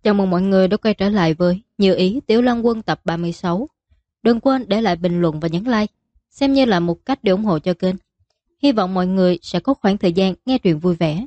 Chào mừng mọi người đã quay trở lại với Như Ý Tiểu Long Quân tập 36. Đừng quên để lại bình luận và nhấn like, xem như là một cách để ủng hộ cho kênh. Hy vọng mọi người sẽ có khoảng thời gian nghe truyện vui vẻ.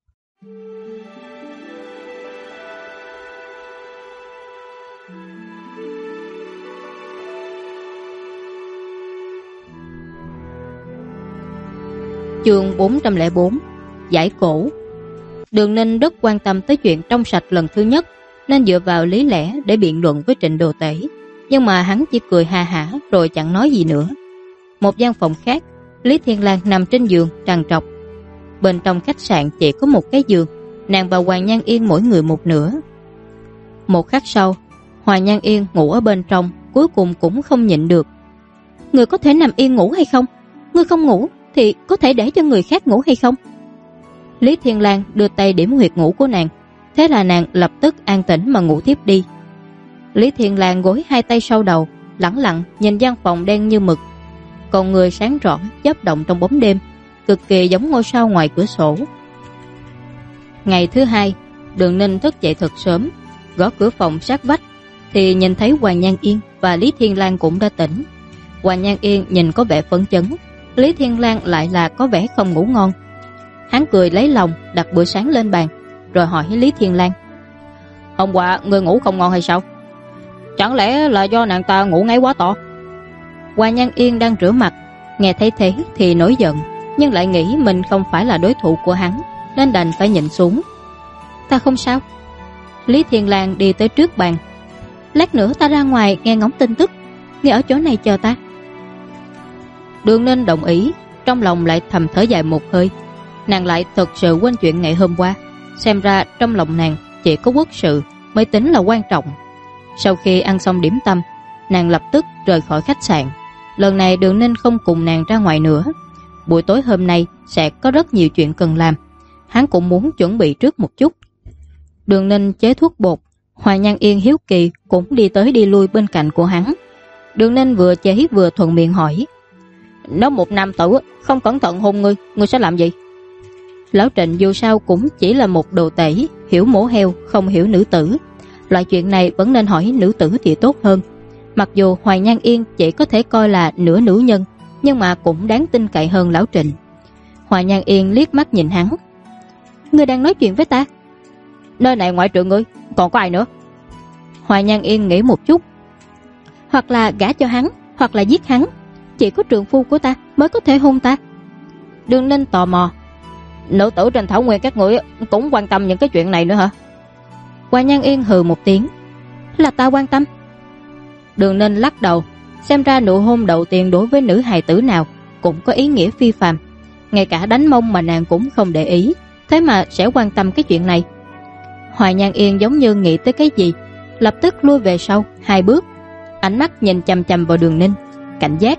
Chương 404: Giải cổ. Đường Ninh rất quan tâm tới chuyện trong sạch lần thứ nhất, nên dựa vào lý lẽ để biện luận với Trịnh Đồ Tể, nhưng mà hắn chỉ cười ha hả rồi chẳng nói gì nữa. Một gian phòng khác, Lý Thiên Lang nằm trên giường trằn trọc. Bên trong khách sạn chỉ có một cái giường, nàng và Hoàng Nhan Yên mỗi người một nửa. Một khắc sau, Hoàng Nhan Yên ngủ ở bên trong, cuối cùng cũng không nhịn được. Người có thể nằm yên ngủ hay không? Người không ngủ thì có thể để cho người khác ngủ hay không? Lý Thiên Lang đưa tay điểm huyệt ngủ của nàng, thế là nàng lập tức an tĩnh mà ngủ tiếp đi. Lý Thiên Lang gối hai tay sau đầu, lẳng lặng nhìn gian phòng đen như mực, còn người sáng rõ chớp động trong bóng đêm, cực kỳ giống ngôi sao ngoài cửa sổ. Ngày thứ hai, Đường Ninh thức dậy thật sớm, gõ cửa phòng sát vách thì nhìn thấy Hoàng Nhan Yên và Lý Thiên Lang cũng đã tỉnh. Hoàng Nhan Yên nhìn có vẻ phấn chấn, Lý Thiên Lang lại là có vẻ không ngủ ngon. Hắn cười lấy lòng đặt bữa sáng lên bàn, rồi hỏi Lý Thiên Lang: "Hôm qua người ngủ không ngon hay sao? Chẳng lẽ là do nàng ta ngủ ngáy quá to?" Hoàng Nhan Yên đang rửa mặt, nghe thấy thế thì nổi giận, nhưng lại nghĩ mình không phải là đối thủ của hắn, nên đành phải nhịn xuống. "Ta không sao." Lý Thiên Lang đi tới trước bàn: "Lát nữa ta ra ngoài nghe ngóng tin tức, ngươi ở chỗ này chờ ta." Đường Ninh đồng ý, trong lòng lại thầm thở dài một hơi. Nàng lại thật sự quên chuyện ngày hôm qua, xem ra trong lòng nàng chỉ có quốc sự mới tính là quan trọng. Sau khi ăn xong điểm tâm, nàng lập tức rời khỏi khách sạn. Lần này Đường Ninh không cùng nàng ra ngoài nữa. Buổi tối hôm nay sẽ có rất nhiều chuyện cần làm, hắn cũng muốn chuẩn bị trước một chút. Đường Ninh chế thuốc bột, Hoàng Nhan Yên hiếu kỳ cũng đi tới đi lui bên cạnh của hắn. Đường Ninh vừa chế vừa thuận miệng hỏi: "Nếu một nam tử không cẩn thận hôn ngươi sẽ làm gì?" Lão Trịnh dù sao cũng chỉ là một đồ tể, hiểu mổ heo không hiểu nữ tử. Loại chuyện này vẫn nên hỏi nữ tử thì tốt hơn. Mặc dù Hoàng Nhan Yên chỉ có thể coi là nửa nữ nhân, nhưng mà cũng đáng tin cậy hơn Lão Trịnh. Hoàng Nhan Yên liếc mắt nhìn hắn: "Ngươi đang nói chuyện với ta?" "Nơi này ngoại trừ ngươi còn có ai nữa?" Hoàng Nhan Yên nghĩ một chút: "Hoặc là gả cho hắn, hoặc là giết hắn. Chỉ có trượng phu của ta mới có thể hôn ta." Đường Ninh tò mò: "Nữ tử trên thảo nguyên các ngươi cũng quan tâm những cái chuyện này nữa hả?" Hoàng Nhan Yên hừ một tiếng: "Là ta quan tâm." Đường Ninh lắc đầu, xem ra nụ hôn đầu tiên đối với nữ hài tử nào cũng có ý nghĩa phi phàm. Ngay cả đánh mông mà nàng cũng không để ý, thế mà sẽ quan tâm cái chuyện này. Hoàng Nhan Yên giống như nghĩ tới cái gì, lập tức lui về sau 2 bước, ánh mắt nhìn chằm chằm vào Đường Ninh, cảnh giác: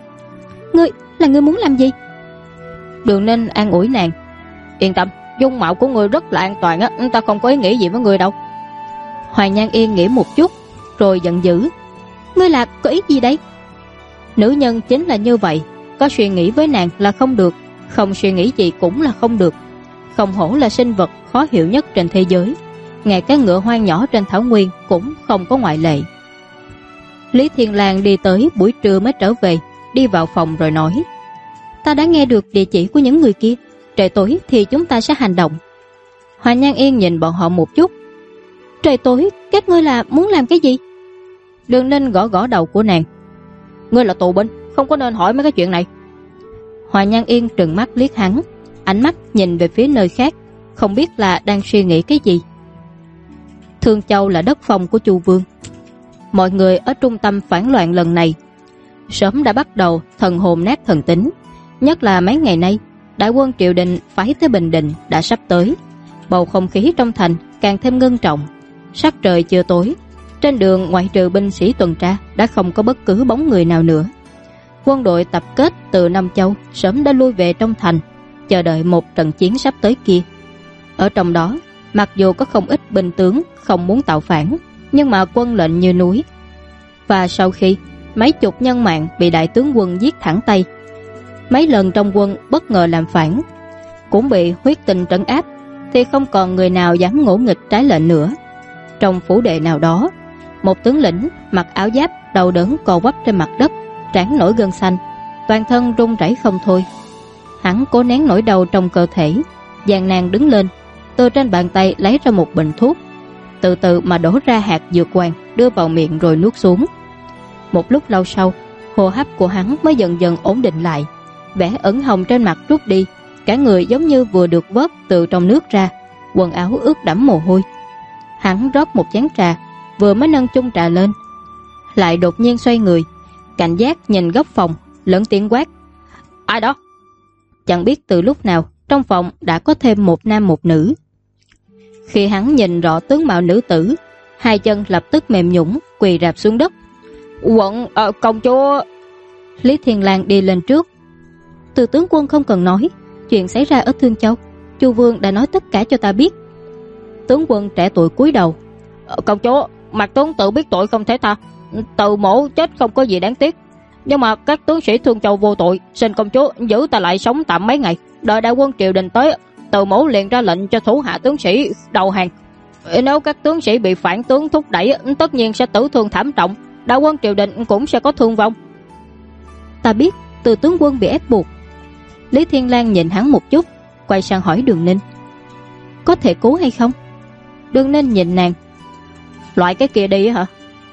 Ngươi muốn làm gì?" Đường Ninh an ủi nàng: "Yên tâm, dung mạo của ngươi rất là an toàn á, ta không có ý nghĩ gì với ngươi đâu." Hoàng Nhan Yên nghĩ một chút rồi giận dữ: "Ngươi là có ý gì đây?" Nữ nhân chính là như vậy, có suy nghĩ với nàng là không được, không suy nghĩ gì cũng là không được. Không hổ là sinh vật khó hiểu nhất trên thế giới, ngay cả ngựa hoang nhỏ trên thảo nguyên cũng không có ngoại lệ. Lý Thiên Lang đi tới buổi trưa mới trở về, đi vào phòng rồi nói: "Ta đã nghe được địa chỉ của những người kia, trời tối thì chúng ta sẽ hành động." Hoàng Nhan Yên nhìn bọn họ một chút: "Trời tối các ngươi là muốn làm cái gì?" Đường Ninh gõ gõ đầu của nàng: "Ngươi là tù binh, không có nên hỏi mấy cái chuyện này." Hoàng Nhan Yên trừng mắt liếc hắn, ánh mắt nhìn về phía nơi khác, không biết là đang suy nghĩ cái gì. Thương Châu là đất phong của Chu Vương. Mọi người ở trung tâm phản loạn lần này sớm đã bắt đầu thần hồn nát thần tính, nhất là mấy ngày nay đại quân triều đình phái tới Bình Định đã sắp tới. Bầu không khí trong thành càng thêm ngưng trọng. Sắc trời chưa tối, trên đường ngoại trừ binh sĩ tuần tra đã không có bất cứ bóng người nào nữa. Quân đội tập kết từ Nam Châu sớm đã lui về trong thành, chờ đợi một trận chiến sắp tới kia. Ở trong đó, mặc dù có không ít binh tướng không muốn tạo phản, nhưng mà quân lệnh như núi. Và sau khi mấy chục nhân mạng bị đại tướng quân giết thẳng tay, mấy lần trong quân bất ngờ làm phản cũng bị huyết tình trấn áp, thì không còn người nào dám ngỗ nghịch trái lệnh nữa. trong phủ đệ nào đó. Một tướng lĩnh mặc áo giáp đầu đớn co quắp trên mặt đất, trán nổi gân xanh, toàn thân run rẩy không thôi. Hắn cố nén nỗi đau trong cơ thể, gian nan đứng lên, từ trên bàn tay lấy ra một bình thuốc, từ từ mà đổ ra hạt dược hoàng, đưa vào miệng rồi nuốt xuống. Một lúc lâu sau, hô hấp của hắn mới dần dần ổn định lại, vẻ ửng hồng trên mặt rút đi, cả người giống như vừa được vớt từ trong nước ra, quần áo ướt đẫm mồ hôi. Hắn rót một chén trà, vừa mới nâng chung trà lên, lại đột nhiên xoay người, cảnh giác nhìn góc phòng, lớn tiếng quát: "Ai đó?" Chẳng biết từ lúc nào trong phòng đã có thêm một nam một nữ. Khi hắn nhìn rõ tướng mạo nữ tử, hai chân lập tức mềm nhũn, quỳ rạp xuống đất. Công chúa." Lý Thiên Lang đi lên trước. "Từ tướng quân không cần nói, chuyện xảy ra ở Thương Châu, Chu Vương đã nói tất cả cho ta biết." Tướng quân trẻ tuổi cúi đầu. "Công chúa, Mạc tướng tự biết tội không thể tha, Từ mổ chết không có gì đáng tiếc, nhưng mà các tướng sĩ Thương Châu vô tội, xin công chúa giữ ta lại sống tạm mấy ngày, đợi đại quân triều đình tới, Từ mổ liền ra lệnh cho thủ hạ tướng sĩ đầu hàng. Nếu các tướng sĩ bị phản tướng thúc đẩy, tất nhiên sẽ tử thương thảm trọng, đại quân triều đình cũng sẽ có thương vong." "Ta biết Từ tướng quân bị ép buộc." Lý Thiên Lang nhìn hắn một chút, quay sang hỏi Đường Ninh: "Có thể cứu hay không?" Đường Ninh nhìn nàng: "Loại cái kia đi hả?"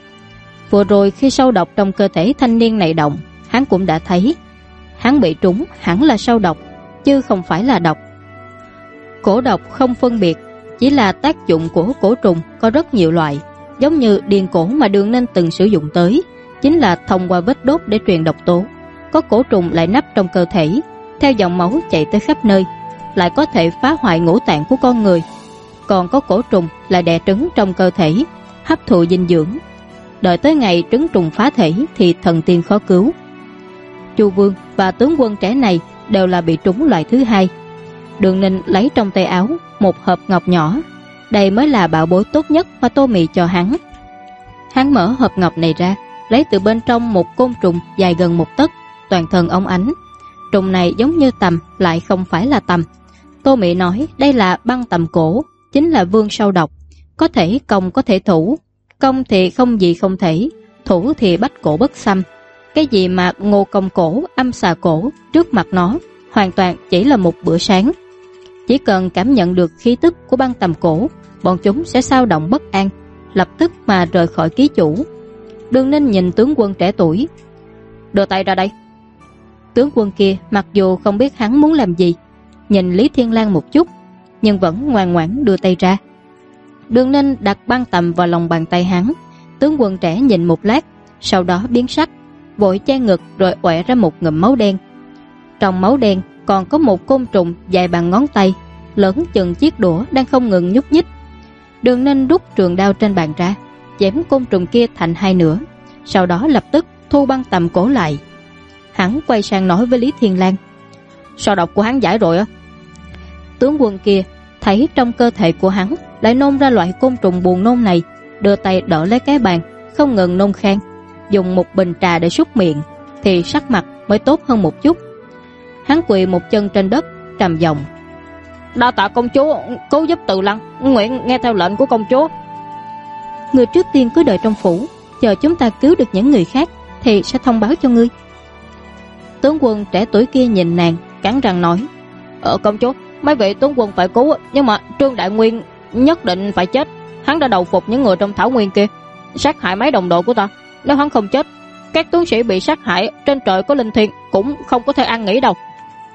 Vừa rồi khi sâu độc trong cơ thể thanh niên này động, hắn cũng đã thấy. Hắn bị trúng hẳn là sâu độc, chứ không phải là độc. Cổ độc không phân biệt, chỉ là tác dụng của cổ trùng có rất nhiều loại, giống như điền cổ mà Đường Ninh từng sử dụng tới, chính là thông qua vết đốt để truyền độc tố. Có cổ trùng lại nắp trong cơ thể, theo dòng máu chạy tới khắp nơi, lại có thể phá hoại ngũ tạng của con người. Còn có cổ trùng là đẻ trứng trong cơ thể, hấp thụ dinh dưỡng. Đợi tới ngày trứng trùng phá thể thì thần tiên khó cứu. Chu Vương và tướng quân trẻ này đều là bị trúng loại thứ hai. Đường Ninh lấy trong tay áo một hộp ngọc nhỏ, đây mới là bảo bối tốt nhất mà Tô Mị cho hắn. Hắn mở hộp ngọc này ra, lấy từ bên trong một côn trùng dài gần 1 tấc, toàn thân óng ánh. Trùng này giống như tằm, lại không phải là tằm. Tô Mị nói đây là băng tằm cổ, chính là vương sâu độc, có thể công có thể thủ. Công thì không gì không thể, thủ thì bách cổ bất xâm. Cái gì mà ngô công cổ, âm xà cổ, trước mặt nó hoàn toàn chỉ là một bữa sáng. Chỉ cần cảm nhận được khí tức của băng tằm cổ, bọn chúng sẽ xao động bất an, lập tức mà rời khỏi ký chủ. Đường Ninh nhìn tướng quân trẻ tuổi: "Đưa tay ra đây." Tướng quân kia mặc dù không biết hắn muốn làm gì, nhìn Lý Thiên Lang một chút, nhưng vẫn ngoan ngoãn đưa tay ra. Đường Ninh đặt băng tằm vào lòng bàn tay hắn. Tướng quân trẻ nhìn một lát, sau đó biến sắc, vội che ngực rồi ọe ra một ngụm máu đen. Trong máu đen còn có một côn trùng dài bằng ngón tay, lớn chừng chiếc đũa đang không ngừng nhúc nhích. Đường Ninh rút trường đao trên bàn ra, chém côn trùng kia thành 2 nửa, sau đó lập tức thu băng tằm cổ lại. Hắn quay sang nói với Lý Thiên Lang: "Sao độc của hắn giải rồi á?" Tướng quân kia thấy trong cơ thể của hắn lại nôn ra loại côn trùng buồn nôn này, đưa tay đỡ lấy cái bàn, không ngừng nôn khan, dùng một bình trà để súc miệng, thì sắc mặt mới tốt hơn một chút. Hắn quỳ một chân trên đất, trầm giọng: "Đa tạ công chúa cứu giúp Từ Lăng, nguyện nghe theo lệnh của công chúa." "Người trước tiên cứ đợi trong phủ, chờ chúng ta cứu được những người khác thì sẽ thông báo cho ngươi." Tướng quân trẻ tuổi kia nhìn nàng, cắn răng nói: Công chúa, mấy vị tướng quân phải cứu, nhưng mà Trương Đại Nguyên nhất định phải chết. Hắn đã đầu phục những người trong Thảo Nguyên kia, sát hại mấy đồng đội của ta. Nếu hắn không chết, các tướng sĩ bị sát hại, trên trời có linh thiêng cũng không có thể an nghỉ đâu."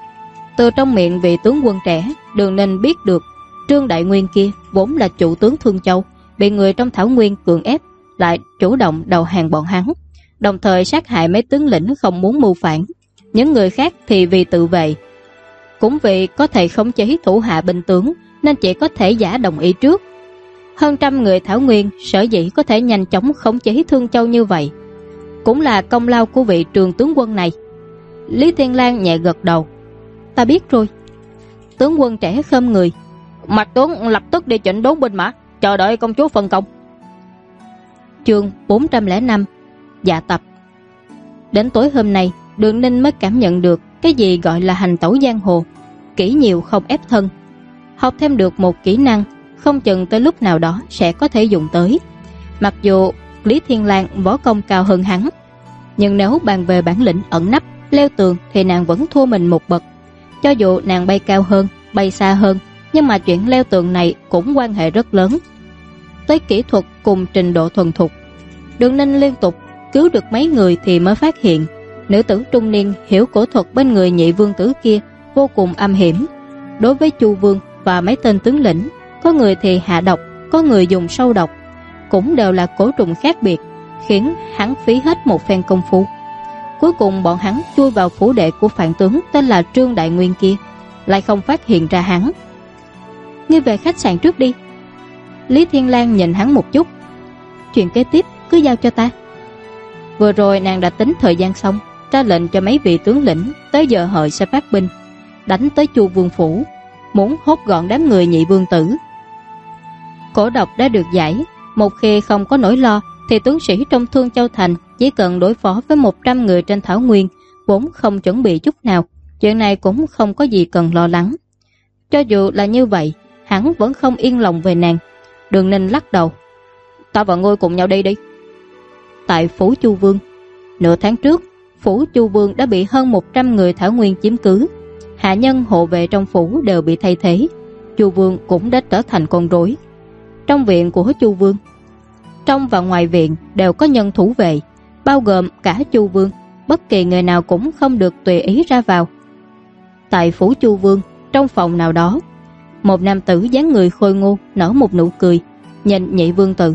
Từ trong miệng vị tướng quân trẻ, Đường Ninh biết được Trương Đại Nguyên kia vốn là chủ tướng Thương Châu, bị người trong Thảo Nguyên cưỡng ép, lại chủ động đầu hàng bọn hắn, đồng thời sát hại mấy tướng lĩnh không muốn mưu phản. Những người khác thì vì tự vệ, cũng vì có thể khống chế thủ hạ binh tướng nên chỉ có thể giả đồng ý trước. Hơn trăm người Thảo Nguyên sở dĩ có thể nhanh chóng khống chế Thương Châu như vậy, cũng là công lao của vị Trường tướng quân này. Lý Thiên Lang nhẹ gật đầu: "Ta biết rồi." Tướng quân trẻ khom người: "Mặt tướng lập tức đi chỉnh đốn binh mã, chờ đợi công chúa phân công." Chương 405: Dạ tập. Đến tối hôm nay, Đường Ninh mới cảm nhận được cái gì gọi là hành tẩu giang hồ, kỹ nhiều không ép thân. Học thêm được một kỹ năng, không chừng tới lúc nào đó sẽ có thể dùng tới. Mặc dù Lý Thiên Lang võ công cao hơn hắn, nhưng nếu bàn về bản lĩnh ẩn nấp, leo tường thì nàng vẫn thua mình một bậc. Cho dù nàng bay cao hơn, bay xa hơn, nhưng mà chuyện leo tường này cũng quan hệ rất lớn tới kỹ thuật cùng trình độ thuần thục. Đường Ninh liên tục cứu được mấy người thì mới phát hiện nữ tử trung niên hiểu cổ thuật bên người Nhị Vương Tử kia vô cùng âm hiểm. Đối với Chu Vương và mấy tên tướng lĩnh, có người thì hạ độc, có người dùng sâu độc, cũng đều là cổ trùng khác biệt, khiến hắn phí hết một phen công phu. Cuối cùng bọn hắn chui vào phủ đệ của phản tướng tên là Trương Đại Nguyên kia, lại không phát hiện ra hắn. Ngươi về khách sạn trước đi. Lý Thiên Lang nhìn hắn một chút. Chuyện kế tiếp cứ giao cho ta. Vừa rồi nàng đã tính thời gian xong, ra lệnh cho mấy vị tướng lĩnh tới giờ hợi sẽ phát binh, đánh tới Chu Vương phủ, muốn hốt gọn đám người Nhị Vương Tử. Cổ độc đã được giải, một khi không có nỗi lo thì tướng sĩ trong Thương Châu thành chỉ cần đối phó với 100 người trên thảo nguyên, vốn không chuẩn bị chút nào, chuyện này cũng không có gì cần lo lắng. Cho dù là như vậy, hắn vẫn không yên lòng về nàng. Đường Ninh lắc đầu. Ta và ngươi cùng nhau đi đi. Tại phủ Chu Vương, nửa tháng trước, phủ Chu Vương đã bị hơn 100 người thảo nguyên chiếm cứ. Hạ nhân hộ vệ trong phủ đều bị thay thế. Chu Vương cũng đã trở thành con rối. Trong viện của Chu Vương, trong và ngoài viện đều có nhân thủ vệ, bao gồm cả Chu Vương, bất kỳ người nào cũng không được tùy ý ra vào. Tại phủ Chu Vương, trong phòng nào đó, một nam tử dáng người khôi ngô nở một nụ cười, nhìn Nhị Vương Tử.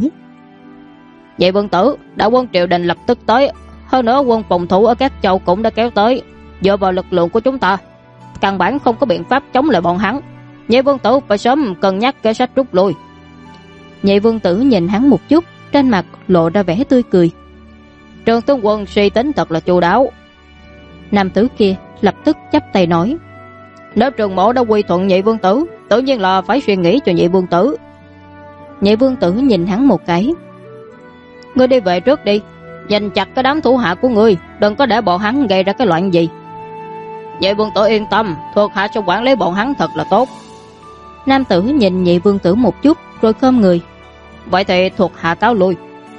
Nhị Vương Tử, đạo quân triều đình lập tức tới, hơn nữa quân phòng thủ ở các châu cũng đã kéo tới. Dựa vào lực lượng của chúng ta, căn bản không có biện pháp chống lại bọn hắn. Nhị Vương Tử phải sớm cân nhắc kế sách rút lui. Nhị Vương Tử nhìn hắn một chút, trên mặt lộ ra vẻ tươi cười. Trường tướng quân suy tính thật là chu đáo. Nam tử kia lập tức chắp tay nói. Nếu Trường Mộ đã quy thuận Nhị Vương Tử, tự nhiên là phải suy nghĩ cho Nhị Vương Tử. Nhị Vương Tử nhìn hắn một cái. Ngươi đi về trước đi, dành chặt cái đám thủ hạ của ngươi, đừng có để bọn hắn gây ra cái loạn gì. Nhị Vương Tử yên tâm, thuộc hạ sẽ quản lý bọn hắn thật là tốt. Nam tử nhìn Nhị Vương Tử một chút rồi khom người. Vậy thì thuộc hạ cáo lui.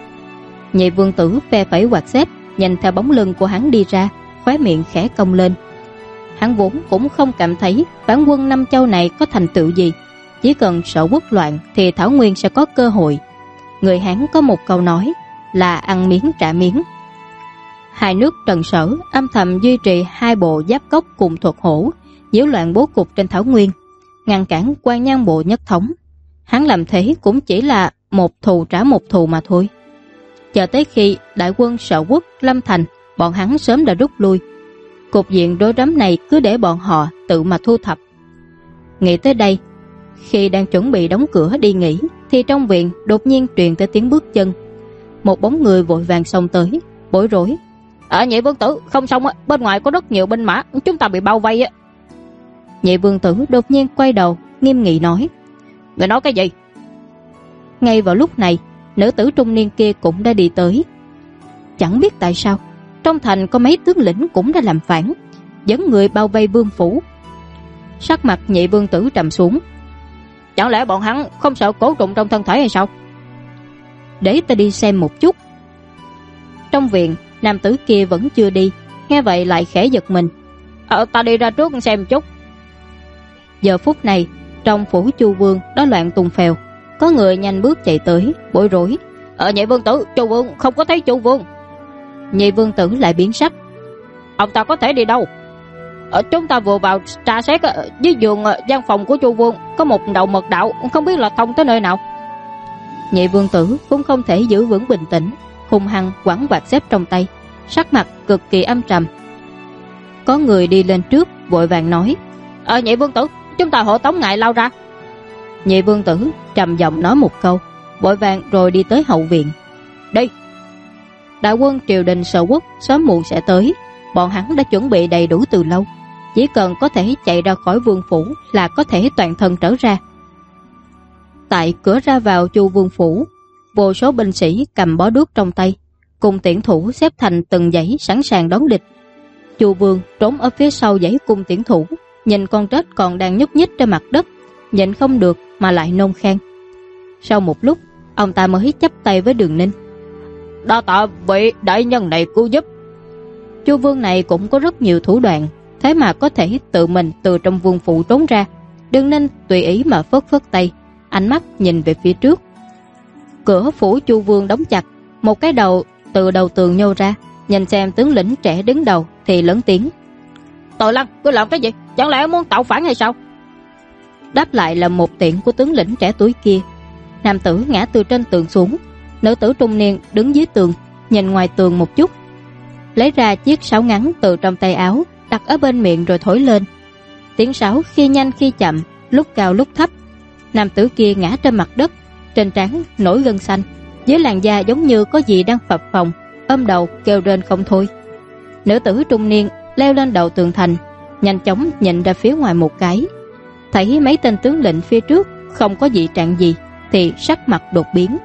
Nhị Vương Tử phe phẩy quạt xếp, nhìn theo bóng lưng của hắn đi ra, khóe miệng khẽ cong lên. Hắn vốn cũng không cảm thấy phản quân Nam Châu này có thành tựu gì, chỉ cần sợ quốc loạn thì Thảo Nguyên sẽ có cơ hội. Người Hán có một câu nói là ăn miếng trả miếng. Hai nước Trần Sở âm thầm duy trì hai bộ giáp cốc cùng thuật hổ, nhiễu loạn bố cục trên Thảo Nguyên, ngăn cản Quan Nhan bộ nhất thống. Hắn làm thế cũng chỉ là một thù trả một thù mà thôi. Chờ tới khi đại quân Sở Quốc lâm thành, bọn hắn sớm đã rút lui. Cục diện rối rắm này cứ để bọn họ tự mà thu thập. Nghĩ tới đây, khi đang chuẩn bị đóng cửa đi nghỉ, thì trong viện đột nhiên truyền tới tiếng bước chân. Một bóng người vội vàng xông tới, bối rối. Nhị Vương Tử, không xong á, bên ngoài có rất nhiều binh mã, chúng ta bị bao vây á. Nhị Vương Tử đột nhiên quay đầu, nghiêm nghị nói. Người nói cái gì? Ngay vào lúc này, nữ tử trung niên kia cũng đã đi tới. Chẳng biết tại sao, trong thành có mấy tướng lĩnh cũng đã làm phản, dẫn người bao vây vương phủ. Sắc mặt Nhị Vương Tử trầm xuống. Chẳng lẽ bọn hắn không sợ cổ trùng trong thân thể hay sao? Để ta đi xem một chút. Trong viện, nam tử kia vẫn chưa đi, nghe vậy lại khẽ giật mình. Ta đi ra trước xem chút. Giờ phút này, trong phủ Chu Vương đó loạn tùng phèo, có người nhanh bước chạy tới, bối rối. Nhị Vương Tử, Chu Vương, không có thấy Chu Vương. Nhị Vương Tử lại biến sắc. Ông ta có thể đi đâu? Chúng ta vừa vào tra xét dưới giường gian phòng của Chu Vương có một đầu mật đạo, không biết là thông tới nơi nào. Nhị Vương Tử cũng không thể giữ vững bình tĩnh, hung hăng quẳng quạt xếp trong tay, sắc mặt cực kỳ âm trầm. Có người đi lên trước vội vàng nói. Nhị Vương Tử, chúng ta hộ tống ngài lao ra. Nhị Vương Tử trầm giọng nói một câu, vội vàng rồi đi tới hậu viện. Đi. Đại quân triều đình Sở Quốc sớm muộn sẽ tới, bọn hắn đã chuẩn bị đầy đủ từ lâu, chỉ cần có thể chạy ra khỏi vương phủ là có thể toàn thân trở ra. Tại cửa ra vào Chu Vương phủ, vô số binh sĩ cầm bó đuốc trong tay, cùng tiễn thủ xếp thành từng dãy sẵn sàng đón địch. Chu Vương trốn ở phía sau dãy cung tiễn thủ, nhìn con rết còn đang nhúc nhích trên mặt đất, nhịn không được mà lại nôn khan. Sau một lúc, ông ta mới chắp tay với Đường Ninh. Đa tạ vị đại nhân này cứu giúp. Chu vương này cũng có rất nhiều thủ đoạn, thế mà có thể tự mình từ trong vương phủ trốn ra. Đường Ninh tùy ý mà phất phất tay, ánh mắt nhìn về phía trước. Cửa phủ Chu vương đóng chặt, một cái đầu từ đầu tường nhô ra, nhìn xem tướng lĩnh trẻ đứng đầu thì lớn tiếng. Tội Lăng, ngươi làm cái gì? Chẳng lẽ muốn tạo phản hay sao? Đáp lại là một tiễn của tướng lĩnh trẻ tuổi kia. Nam tử ngã từ trên tường xuống, nữ tử trung niên đứng dưới tường, nhìn ngoài tường một chút, lấy ra chiếc sáo ngắn từ trong tay áo, đặt ở bên miệng rồi thổi lên. Tiếng sáo khi nhanh khi chậm, lúc cao lúc thấp. Nam tử kia ngã trên mặt đất, trên trán nổi gân xanh, dưới làn da giống như có gì đang phập phồng, ôm đầu kêu rên không thôi. Nữ tử trung niên leo lên đầu tường thành, nhanh chóng nhìn ra phía ngoài một cái, thấy mấy tên tướng lĩnh phía trước không có dị trạng gì thì sắc mặt đột biến.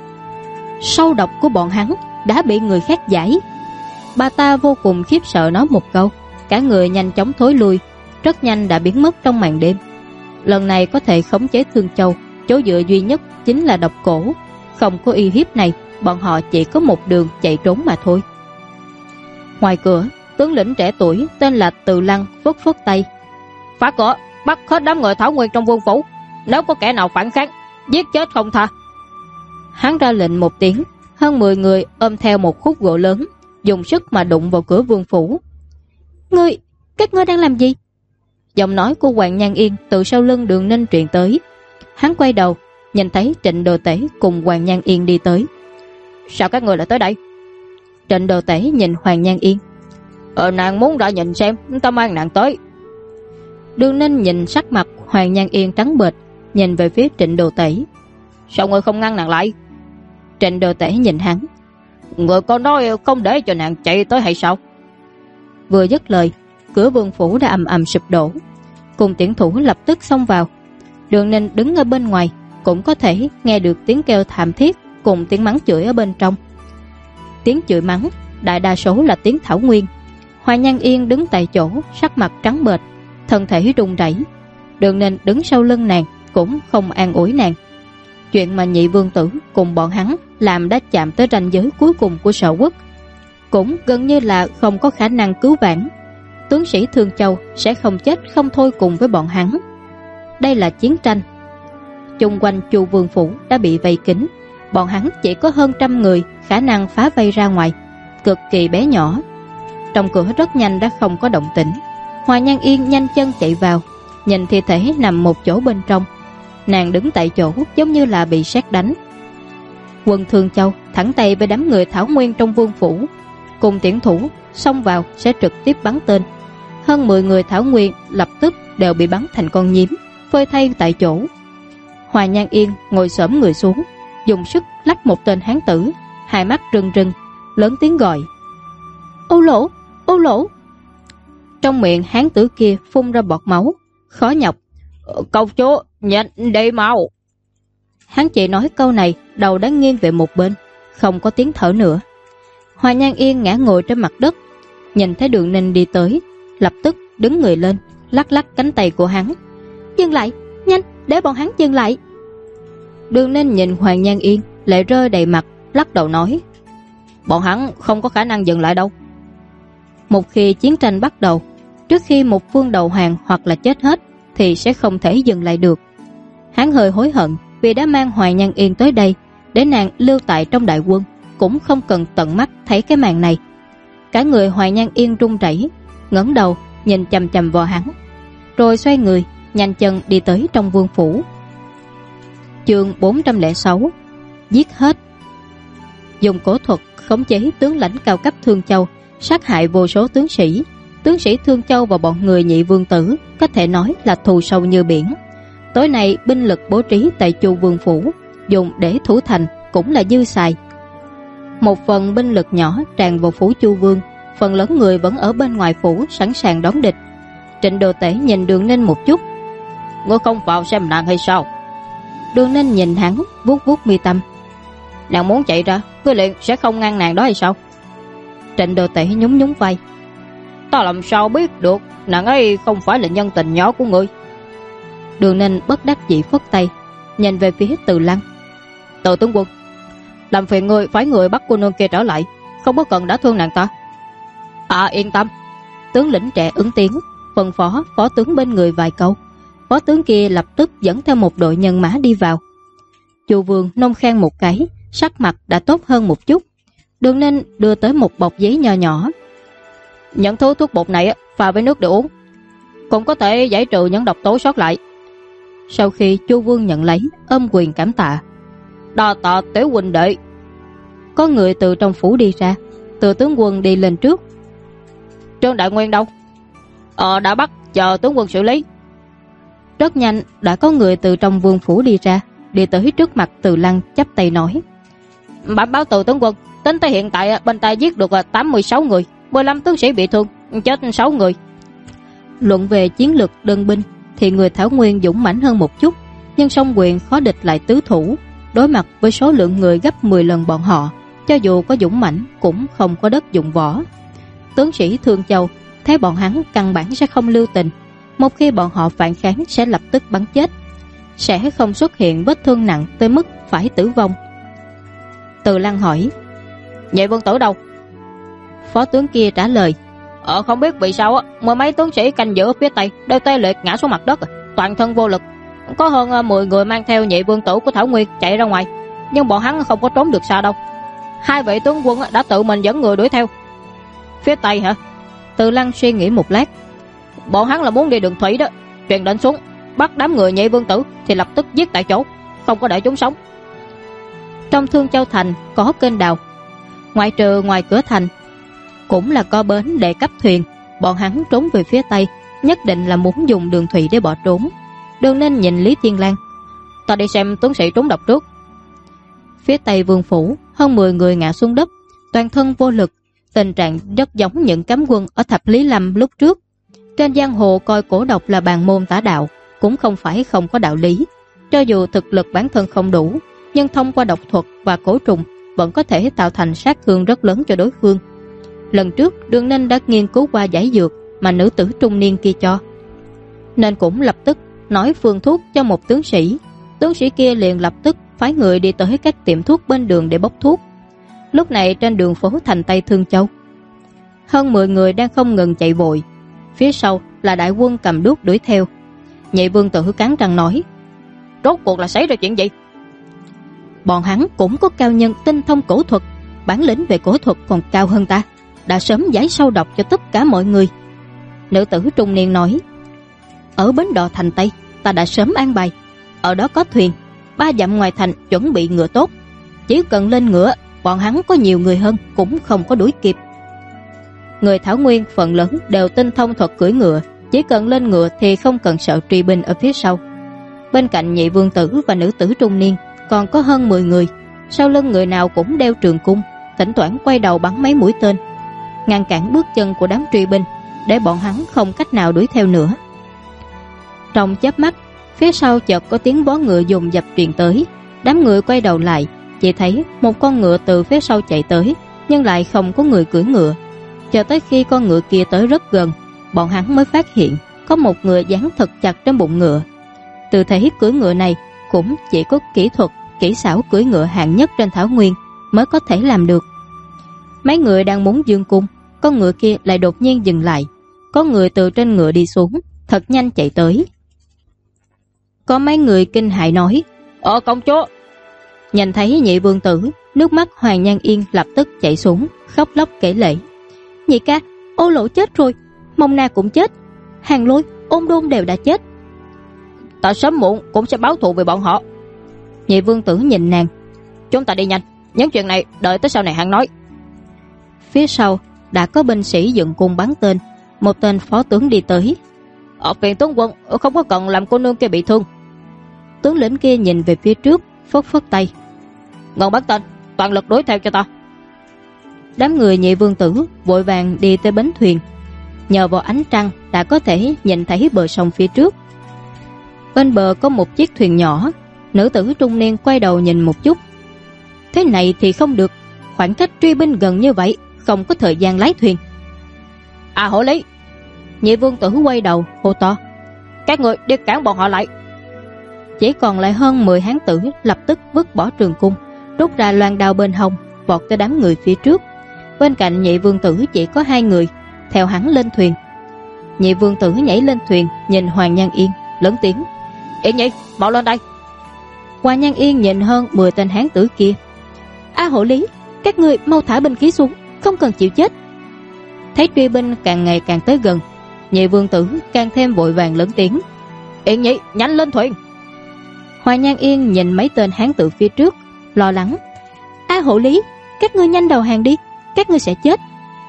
Sâu độc của bọn hắn đã bị người khác giải. Bà ta vô cùng khiếp sợ nói một câu, cả người nhanh chóng thối lui, rất nhanh đã biến mất trong màn đêm. Lần này có thể khống chế Thương Châu, chỗ dựa duy nhất chính là độc cổ. Không có uy hiếp này, bọn họ chỉ có một đường chạy trốn mà thôi. Ngoài cửa, tướng lĩnh trẻ tuổi tên là Từ Lăng phất phất tay. Phá cửa, bắt hết đám người Thảo Nguyên trong vương phủ, nếu có kẻ nào phản kháng, giết chết không tha. Hắn ra lệnh một tiếng, hơn 10 người ôm theo một khúc gỗ lớn, dùng sức mà đụng vào cửa vương phủ. Các ngươi đang làm gì? Giọng nói của Hoàng Nhan Yên từ sau lưng Đường Ninh truyền tới. Hắn quay đầu, nhìn thấy Trịnh Đồ Tể cùng Hoàng Nhan Yên đi tới. Sao các người lại tới đây? Trịnh Đồ Tể nhìn Hoàng Nhan Yên. Nàng muốn ra nhìn xem, ta mang nàng tới. Đường Ninh nhìn sắc mặt Hoàng Nhan Yên trắng bệch, nhìn về phía Trịnh Đồ Tể. Sao ngươi không ngăn nàng lại? Trịnh Đồ Tể nhìn hắn. Người có nói không để cho nàng chạy tới hay sao? Vừa dứt lời, cửa vương phủ đã ầm ầm sụp đổ, cùng tiễn thủ lập tức xông vào. Đường Ninh đứng ở bên ngoài, cũng có thể nghe được tiếng kêu thảm thiết cùng tiếng mắng chửi ở bên trong. Tiếng chửi mắng đại đa số là tiếng Thảo Nguyên. Hoàng Nhan Yên đứng tại chỗ, sắc mặt trắng bệch, thân thể run rẩy. Đường Ninh đứng sau lưng nàng cũng không an ủi nàng. Chuyện mà nhị vương tử cùng bọn hắn làm đã chạm tới ranh giới cuối cùng của Sở Quốc, cũng gần như là không có khả năng cứu vãn. Tướng sĩ Thương Châu sẽ không chết không thôi cùng với bọn hắn. Đây là chiến tranh. Chung quanh Chu vương phủ đã bị vây kín, bọn hắn chỉ có hơn 100 người khả năng phá vây ra ngoài, cực kỳ bé nhỏ. Trong cửa rất nhanh đã không có động tĩnh. Hoàng Nhan Yên nhanh chân chạy vào, nhìn thi thể nằm một chỗ bên trong. Nàng đứng tại chỗ giống như là bị sét đánh. Quân Thương Châu thẳng tay với đám người Thảo Nguyên trong vương phủ, cùng tiễn thủ xông vào sẽ trực tiếp bắn tên. Hơn 10 người Thảo Nguyên lập tức đều bị bắn thành con nhím, phơi thay tại chỗ. Hoàng Nhan Yên ngồi xổm người xuống, dùng sức lắc một tên hán tử, hai mắt rưng rưng, lớn tiếng gọi. Ô lỗ, ô lỗ. Trong miệng hán tử kia phun ra bọt máu, khó nhọc. Công chúa, nhanh đi mau. Hắn chỉ nói câu này, đầu đã nghiêng về một bên, không có tiếng thở nữa. Hoàng Nhan Yên ngã ngồi trên mặt đất, nhìn thấy Đường Ninh đi tới, lập tức đứng người lên, lắc lắc cánh tay của hắn. Dừng lại, nhanh, để bọn hắn dừng lại. Đường Ninh nhìn Hoàng Nhan Yên, lệ rơi đầy mặt, lắc đầu nói. Bọn hắn không có khả năng dừng lại đâu. Một khi chiến tranh bắt đầu, trước khi một phương đầu hàng hoặc là chết hết, thì sẽ không thể dừng lại được. Hắn hơi hối hận vì đã mang Hoàng Nhan Yên tới đây, để nàng lưu tại trong đại quân, cũng không cần tận mắt thấy cái màn này. Cả người Hoàng Nhan Yên run rẩy, ngẩng đầu nhìn chằm chằm vào hắn, rồi xoay người nhanh chân đi tới trong vương phủ. Chương 406 giết hết. Dùng cổ thuật khống chế tướng lãnh cao cấp Thương Châu, sát hại vô số tướng sĩ. Tướng sĩ Thương Châu và bọn người nhị vương tử có thể nói là thù sâu như biển. Tối nay binh lực bố trí tại Chu vương phủ, dùng để thủ thành cũng là dư xài. Một phần binh lực nhỏ tràn vào phủ Chu vương, phần lớn người vẫn ở bên ngoài phủ sẵn sàng đón địch. Trịnh Đồ Tể nhìn Đường Ninh một chút. Ngươi không vào xem nàng hay sao? Đường Ninh nhìn hắn, vuốt vuốt mi tâm. Nàng muốn chạy ra, ngươi liền sẽ không ngăn nàng đó hay sao? Trịnh Đồ Tể nhún nhún vai. Ta làm sao biết được, nàng ấy không phải là nhân tình nhỏ của ngươi. Đường Ninh bất đắc dĩ phất tay, nhìn về phía Từ Lăng. Từ tướng quân, làm phiền ngươi phái người bắt cô nương kia trở lại, không có cần đã thương nàng ta. Yên tâm. Tướng lĩnh trẻ ứng tiếng, phân phó phó tướng bên người vài câu. Phó tướng kia lập tức dẫn theo một đội nhân mã đi vào. Chu Vương nôn khen một cái, sắc mặt đã tốt hơn một chút. Đường Ninh đưa tới một bọc giấy nho nhỏ. Những thứ thuốc bột này pha với nước để uống, cũng có thể giải trừ những độc tố sót lại. Sau khi Chu Vương nhận lấy, ôm quyền cảm tạ. Đa tạ tiểu huynh đệ. Có người từ trong phủ đi ra, Từ tướng quân đi lên trước. Trương Đại Nguyên đâu? Đã bắt, chờ tướng quân xử lý. Rất nhanh đã có người từ trong vương phủ đi ra, đi tới trước mặt Từ Lăng chắp tay nói. Bản báo Từ tướng quân, tính tới hiện tại bên ta giết được 86 người, 15 tướng sĩ bị thương, chết 6 người. Luận về chiến lược đơn binh thì người Thảo Nguyên dũng mãnh hơn một chút, nhưng song quyền khó địch lại tứ thủ. Đối mặt với số lượng người gấp 10 lần bọn họ, cho dù có dũng mãnh cũng không có đất dụng võ. Tướng sĩ Thương Châu thấy bọn hắn căn bản sẽ không lưu tình, một khi bọn họ phản kháng sẽ lập tức bắn chết, sẽ không xuất hiện vết thương nặng tới mức phải tử vong. Từ Lăng hỏi, Nhị vương tử đâu? Phó tướng kia trả lời, không biết vì sao mười mấy tướng sĩ canh giữ ở phía tây đều tê liệt ngã xuống mặt đất, toàn thân vô lực. Có hơn 10 người mang theo nhị vương tử của Thảo Nguyên chạy ra ngoài, nhưng bọn hắn không có trốn được xa đâu. 2 vị tướng quân đã tự mình dẫn người đuổi theo. Phía tây hả? Từ Lăng suy nghĩ một lát. Bọn hắn là muốn đi đường thủy đó, truyền lệnh xuống bắt đám người nhị vương tử thì lập tức giết tại chỗ, không có để chúng sống. Trong Thương Châu thành có kênh đào, ngoại trừ ngoài cửa thành cũng là có bến để cấp thuyền. Bọn hắn trốn về phía tây nhất định là muốn dùng đường thủy để bỏ trốn. Đường Ninh nhìn Lý Thiên Lang, ta đi xem tướng sĩ trốn độc trước. Phía tây vương phủ hơn 10 người ngã xuống đất, toàn thân vô lực, tình trạng rất giống những cấm quân ở Thập Lý Lâm lúc trước. Trên giang hồ coi cổ độc là bàn môn tả đạo, cũng không phải không có đạo lý. Cho dù thực lực bản thân không đủ, nhưng thông qua độc thuật và cổ trùng vẫn có thể tạo thành sát thương rất lớn cho đối phương. Lần trước Đường Ninh đã nghiên cứu qua giải dược mà nữ tử trung niên kia cho, nên cũng lập tức nói phương thuốc cho một tướng sĩ. Tướng sĩ kia liền lập tức phái người đi tới các tiệm thuốc bên đường để bốc thuốc. Lúc này trên đường phố thành Tây Thương Châu, hơn 10 người đang không ngừng chạy vội. Phía sau là đại quân cầm đuốc đuổi theo. Nhị vương tử cắn răng nói, rốt cuộc là xảy ra chuyện gì? Bọn hắn cũng có cao nhân tinh thông cổ thuật, bản lĩnh về cổ thuật còn cao hơn ta, đã sớm giải sâu độc cho tất cả mọi người. Nữ tử trung niên nói, ở bến đò thành Tây ta đã sớm an bài, ở đó có thuyền, 3 dặm ngoài thành chuẩn bị ngựa tốt, chỉ cần lên ngựa bọn hắn có nhiều người hơn cũng không có đuổi kịp. Người Thảo Nguyên phần lớn đều tinh thông thuật cưỡi ngựa, chỉ cần lên ngựa thì không cần sợ truy binh ở phía sau. Bên cạnh nhị vương tử và nữ tử trung niên còn có hơn 10 người, sau lưng người nào cũng đeo trường cung, thỉnh thoảng quay đầu bắn mấy mũi tên, ngăn cản bước chân của đám truy binh, để bọn hắn không cách nào đuổi theo nữa. Trong chớp mắt, phía sau chợt có tiếng vó ngựa dồn dập truyền tới. Đám người quay đầu lại, chỉ thấy một con ngựa từ phía sau chạy tới, nhưng lại không có người cưỡi ngựa. Chờ tới khi con ngựa kia tới rất gần, bọn hắn mới phát hiện có một người dán thật chặt trên bụng ngựa. Tư thế cưỡi ngựa này cũng chỉ có kỹ thuật, kỹ xảo cưỡi ngựa hạng nhất trên Thảo Nguyên mới có thể làm được. Mấy người đang muốn dương cung, con ngựa kia lại đột nhiên dừng lại. Có người từ trên ngựa đi xuống, thật nhanh chạy tới. Có mấy người kinh hãi nói, công chúa. Nhìn thấy nhị vương tử, nước mắt Hoàng Nhan Yên lập tức chạy xuống, khóc lóc kể lệ. Nhị ca, Ô Lỗ chết rồi, Mông Na cũng chết, Hàng Lôi, Ôn Đôn đều đã chết. Ta sớm muộn cũng sẽ báo thù về bọn họ. Nhị vương tử nhìn nàng, chúng ta đi nhanh, những chuyện này đợi tới sau này hắn nói. Phía sau đã có binh sĩ dựng cung bắn tên. Một tên phó tướng đi tới, phiền tướng quân không có cần làm cô nương kia bị thương. Tướng lĩnh kia nhìn về phía trước, phất phất tay, ngọn bắn tên, toàn lực đuổi theo cho ta. Đám người nhị vương tử vội vàng đi tới bến thuyền. Nhờ vào ánh trăng đã có thể nhìn thấy bờ sông phía trước. Bên bờ có một chiếc thuyền nhỏ. Nữ tử trung niên quay đầu nhìn một chút. Thế này thì không được, khoảng cách truy binh gần như vậy, không có thời gian lái thuyền. Hổ Lý. Nhị vương tử quay đầu hô to, các người đi cản bọn họ lại. Chỉ còn lại hơn 10 hán tử lập tức vứt bỏ trường cung, rút ra loan đao bên hông, vọt tới đám người phía trước. Bên cạnh Nhị vương tử chỉ có 2 người, theo hắn lên thuyền. Nhị vương tử nhảy lên thuyền, nhìn Hoàng Nhan Yên, lớn tiếng: "Yên Nhi, mau lên đây!" Hoàng Nhan Yên nhìn hơn 10 tên hán tử kia. "A hộ lý, các ngươi mau thả binh khí xuống, không cần chịu chết." Thấy truy binh càng ngày càng tới gần, Nhị vương tử càng thêm vội vàng lớn tiếng: "Yên Nhi, nhanh lên thuyền!" Hoàng Nhan Yên nhìn mấy tên hán tử phía trước, lo lắng: "A hộ lý, các ngươi nhanh đầu hàng đi, các ngươi sẽ chết."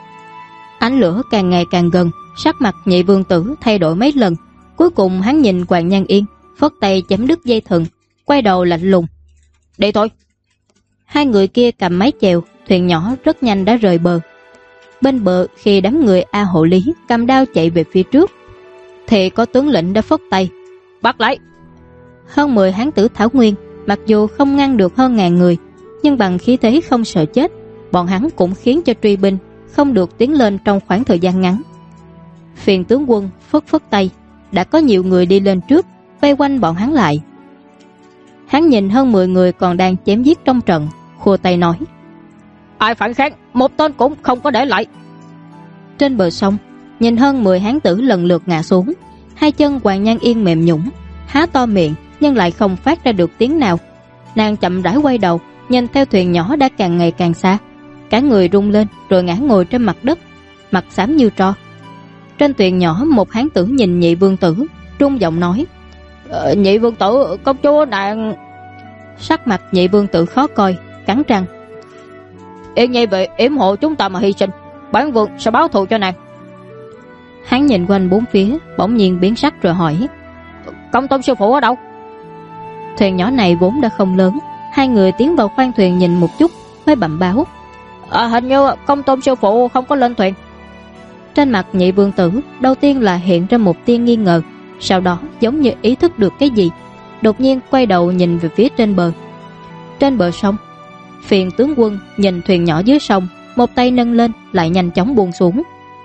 Ánh lửa càng ngày càng gần, sắc mặt Nhị vương tử thay đổi mấy lần. Cuối cùng hắn nhìn Hoàng Nhan Yên, phất tay chém đứt dây thừng, quay đầu lạnh lùng: "Đi thôi." Hai người kia cầm mái chèo, thuyền nhỏ rất nhanh đã rời bờ. Bên bờ, khi đám người A hộ lý cầm đao chạy về phía trước, thì có tướng lĩnh đã phất tay: "Bắt lại!" Hơn 10 hán tử Thảo Nguyên mặc dù không ngăn được hơn 1000 người, nhưng bằng khí thế không sợ chết, bọn hắn cũng khiến cho truy binh không được tiến lên trong khoảng thời gian ngắn. Phiền tướng quân phất phất tay, đã có nhiều người đi lên trước, vây quanh bọn hắn lại. Hắn nhìn hơn 10 người còn đang chém giết trong trận, khua tay nói: "Ai phản kháng, một tên cũng không có để lại." Trên bờ sông, nhìn hơn 10 hán tử lần lượt ngã xuống, hai chân Hoàng Nhan Yên mềm nhũn, há to miệng nhưng lại không phát ra được tiếng nào. Nàng chậm rãi quay đầu, nhìn theo thuyền nhỏ đã càng ngày càng xa, cả người rung lên rồi ngã ngồi trên mặt đất, mặt xám như tro. Trên thuyền nhỏ, một hán tử nhìn Nhị vương tử, rung giọng nói: "Nhị vương tử, công chúa nàng..." Sắc mặt Nhị vương tử khó coi, cắn răng: "Yên Nhi về yểm hộ chúng ta mà hy sinh, bản vương sẽ báo thù cho nàng." Hắn nhìn quanh bốn phía, bỗng nhiên biến sắc rồi hỏi: "Công tôn sư phụ ở đâu?" Thuyền nhỏ này vốn đã không lớn, hai người tiến vào khoang thuyền nhìn một chút mới bẩm báo: "Hình như công tôn sư phụ không có lên thuyền." Trên mặt Nhị vương tử đầu tiên là hiện ra một tia nghi ngờ, sau đó giống như ý thức được cái gì, đột nhiên quay đầu nhìn về phía trên bờ. Trên bờ sông, Phiền tướng quân nhìn thuyền nhỏ dưới sông, một tay nâng lên lại nhanh chóng buông xuống.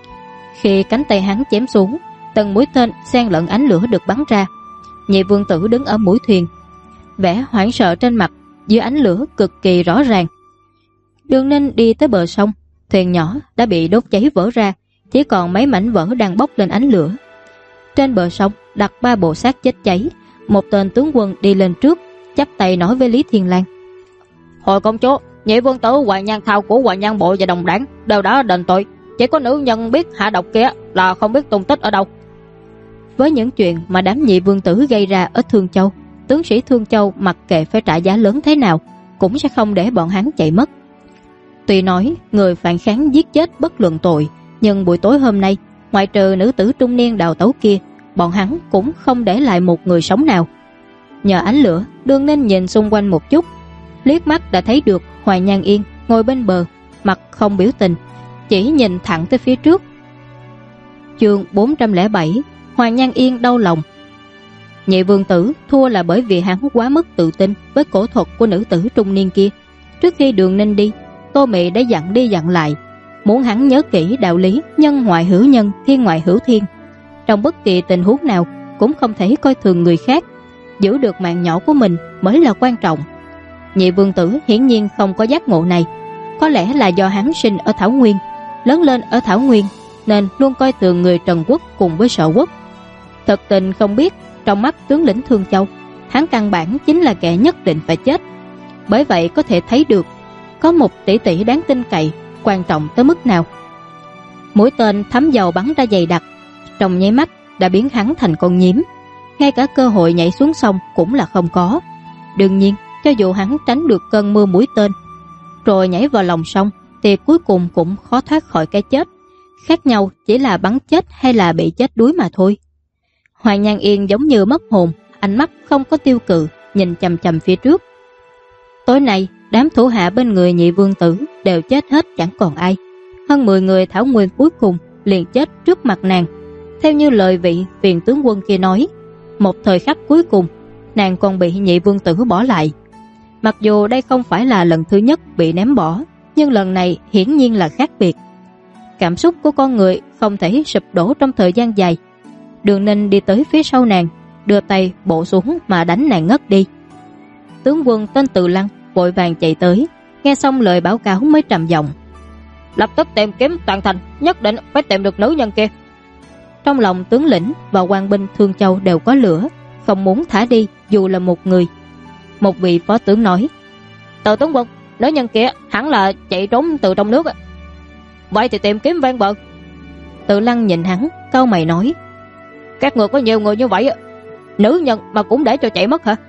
Khi cánh tay hắn chém xuống, từng mũi tên xen lẫn ánh lửa được bắn ra. Nhị vương tử đứng ở mũi thuyền, vẻ hoảng sợ trên mặt dưới ánh lửa cực kỳ rõ ràng. Đường Ninh đi tới bờ sông, thuyền nhỏ đã bị đốt cháy vỡ ra, chỉ còn mấy mảnh vỡ đang bốc lên ánh lửa. Trên bờ sông đặt 3 bộ xác chết cháy. Một tên tướng quân đi lên trước, chắp tay nói với Lý Thiên Lang: "Hồi công chúa, Nhị vương tử Hoàng Nhan Thao của Hoàng Nhan bộ và đồng đảng đều đã đền tội, chỉ có nữ nhân biết hạ độc kia là không biết tung tích ở đâu." Với những chuyện mà đám Nhị vương tử gây ra ở Thương Châu, tướng sĩ Thương Châu mặc kệ phải trả giá lớn thế nào cũng sẽ không để bọn hắn chạy mất. Tuy nói người phản kháng giết chết bất luận tội, nhưng buổi tối hôm nay, ngoại trừ nữ tử trung niên đào tấu kia, bọn hắn cũng không để lại một người sống nào. Nhờ ánh lửa, Đường Ninh nhìn xung quanh một chút, liếc mắt đã thấy được Hoàng Nhan Yên ngồi bên bờ, mặt không biểu tình, chỉ nhìn thẳng tới phía trước. Chương 407: Hoàng Nhan Yên đau lòng. Nhị vương tử thua là bởi vì hắn quá mức tự tin với cổ thuật của nữ tử trung niên kia. Trước khi Đường Ninh đi, Tô Mị đã dặn đi dặn lại, muốn hắn nhớ kỹ đạo lý nhân ngoại hữu nhân, thiên ngoại hữu thiên. Trong bất kỳ tình huống nào cũng không thể coi thường người khác, giữ được mạng nhỏ của mình mới là quan trọng. Nhị vương tử hiển nhiên không có giác ngộ này. Có lẽ là do hắn sinh ở Thảo Nguyên, lớn lên ở Thảo Nguyên, nên luôn coi thường người Trần Quốc cùng với Sở Quốc. Thật tình không biết, trong mắt tướng lĩnh Thương Châu, hắn căn bản chính là kẻ nhất định phải chết. Bởi vậy có thể thấy được có một tỷ tỷ đáng tin cậy quan trọng tới mức nào. Mũi tên thấm dầu bắn ra dày đặc, trong nháy mắt đã biến hắn thành con nhím, ngay cả cơ hội nhảy xuống sông cũng là không có. Đương nhiên, cho dù hắn tránh được cơn mưa mũi tên rồi nhảy vào lòng sông, thì cuối cùng cũng khó thoát khỏi cái chết. Khác nhau chỉ là bắn chết hay là bị chết đuối mà thôi. Hoàng Nhan Yên giống như mất hồn, ánh mắt không có tiêu cự, nhìn chằm chằm phía trước. Tối nay, đám thủ hạ bên người Nhị vương tử đều chết hết chẳng còn ai. Hơn 10 người Thảo Nguyên cuối cùng liền chết trước mặt nàng. Theo như lời vị Phiền tướng quân kia nói, một thời khắc cuối cùng, nàng còn bị Nhị vương tử bỏ lại. Mặc dù đây không phải là lần thứ nhất bị ném bỏ, nhưng lần này hiển nhiên là khác biệt. Cảm xúc của con người không thể sụp đổ trong thời gian dài. Đường Ninh đi tới phía sau nàng, đưa tay bộ xuống mà đánh nàng ngất đi. Tướng quân tên Từ Lăng vội vàng chạy tới, nghe xong lời báo cáo mới trầm giọng: lập tức tìm kiếm toàn thành, nhất định phải tìm được nữ nhân kia. Trong lòng tướng lĩnh và quan binh Thương Châu đều có lửa, không muốn thả đi dù là một người. Một vị phó tướng nói: Từ tướng quân, nữ nhân kia hẳn là chạy trốn từ trong nước. Vậy thì tìm kiếm ven bờ. Từ Lăng nhìn hắn, cau mày nói: các người có nhiều người như vậy, nữ nhân mà cũng để cho chạy mất hả?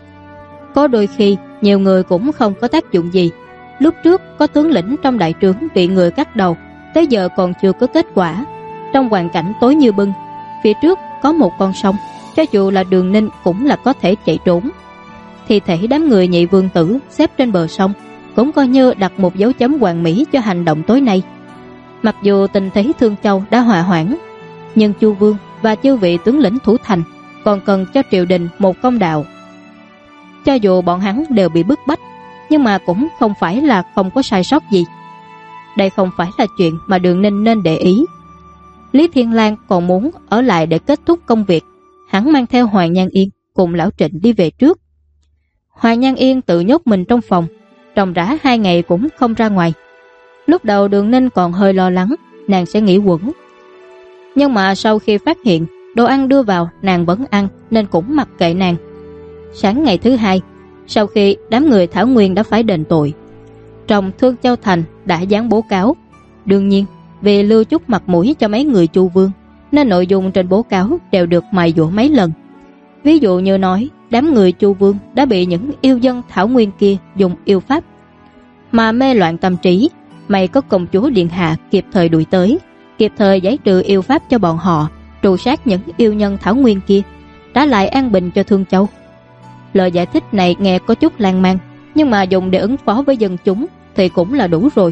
Có đôi khi nhiều người cũng không có tác dụng gì. Lúc trước có tướng lĩnh trong đại trướng bị người cắt đầu, tới giờ còn chưa có kết quả. Trong hoàn cảnh tối như bưng, phía trước có một con sông, cho dù là Đường Ninh cũng là có thể chạy trốn. Thi thể đám người Nhị vương tử xếp trên bờ sông cũng coi như đặt một dấu chấm hoàn mỹ cho hành động tối nay. Mặc dù tình thế Thương Châu đã hòa hoãn, nhưng Chu Vương và chư vị tướng lĩnh thủ thành còn cần cho triều đình một công đạo. Cho dù bọn hắn đều bị bức bách, nhưng mà cũng không phải là không có sai sót gì. Đây không phải là chuyện mà Đường Ninh nên để ý. Lý Thiên Lang còn muốn ở lại để kết thúc công việc. Hắn mang theo Hoàng Nhan Yên cùng lão Trịnh đi về trước. Hoàng Nhan Yên tự nhốt mình trong phòng, ròng rã 2 ngày cũng không ra ngoài. Lúc đầu Đường Ninh còn hơi lo lắng nàng sẽ nghỉ quẩn, nhưng mà sau khi phát hiện đồ ăn đưa vào nàng vẫn ăn nên cũng mặc kệ nàng. Sáng ngày thứ 2, sau khi đám người Thảo Nguyên đã phải đền tội, trong Thương Châu thành đã dán bố cáo. Đương nhiên vì lưu chút mặt mũi cho mấy người Chu Vương nên nội dung trên bố cáo đều được mài dũa mấy lần. Ví dụ như nói đám người Chu Vương đã bị những yêu dân Thảo Nguyên kia dùng yêu pháp mà mê loạn tâm trí, may có công chúa điện hạ kịp thời đuổi tới, kịp thời giải trừ yêu pháp cho bọn họ, trù sát những yêu nhân Thảo Nguyên kia, trả lại an bình cho Thương Châu. Lời giải thích này nghe có chút lan man, nhưng mà dùng để ứng phó với dân chúng thì cũng là đủ rồi.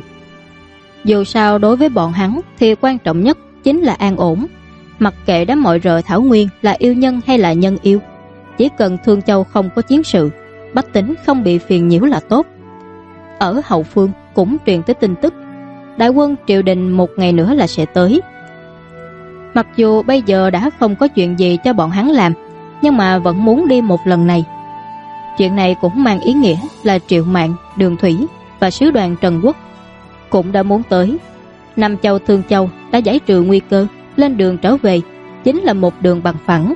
Dù sao đối với bọn hắn thì quan trọng nhất chính là an ổn. Mặc kệ đám mọi rợ Thảo Nguyên là yêu nhân hay là nhân yêu, chỉ cần Thương Châu không có chiến sự, bách tính không bị phiền nhiễu là tốt. Ở hậu phương cũng truyền tới tin tức đại quân triều đình một ngày nữa là sẽ tới. Mặc dù bây giờ đã không có chuyện gì cho bọn hắn làm, nhưng mà vẫn muốn đi một lần này. Chuyện này cũng mang ý nghĩa là Triệu Mạn, Đường Thủy và sứ đoàn Trần Quốc cũng đã muốn tới. Nam Châu Thương Châu đã giải trừ nguy cơ, lên đường trở về chính là một đường bằng phẳng.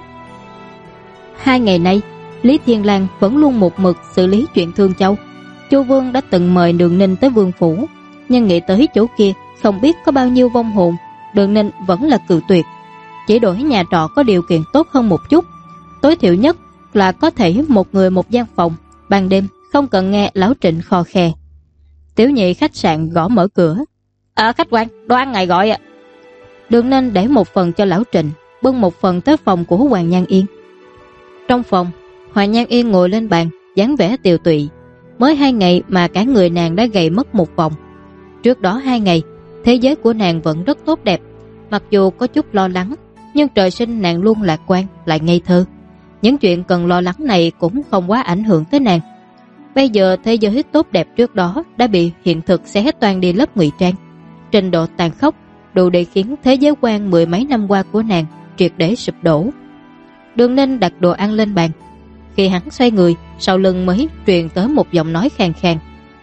2 ngày nay Lý Thiên Lang vẫn luôn một mực xử lý chuyện Thương Châu. Chu Vương đã từng mời Đường Ninh tới vương phủ, nhưng nghĩ tới chỗ kia không biết có bao nhiêu vong hồn, Đường Ninh vẫn là cự tuyệt. Chỉ đổi nhà trọ có điều kiện tốt hơn một chút, tối thiểu nhất là có thể một người một gian phòng, ban đêm không cần nghe lão Trịnh khò khè. Tiểu nhị khách sạn gõ mở cửa: khách quan, đồ ăn ngài gọi ạ. Đường Ninh để một phần cho lão Trịnh, bưng một phần tới phòng của Hoàng Nhan Yên. Trong phòng, Hoàng Nhan Yên ngồi lên bàn, dáng vẻ tiều tụy. Mới 2 ngày mà cả người nàng đã gầy mất một vòng. Trước đó 2 ngày, thế giới của nàng vẫn rất tốt đẹp. Mặc dù có chút lo lắng, nhưng trời sinh nàng luôn lạc quan, lại ngây thơ. Những chuyện cần lo lắng này cũng không quá ảnh hưởng tới nàng. Bây giờ thế giới tốt đẹp trước đó đã bị hiện thực xé toan đi lớp ngụy trang. Trình độ tàn khốc đủ để khiến thế giới quan 10 mấy năm qua của nàng triệt để sụp đổ. Đường Ninh đặt đồ ăn lên bàn. Khi hắn xoay người, sau lưng mới truyền tới một giọng nói khàn khàn: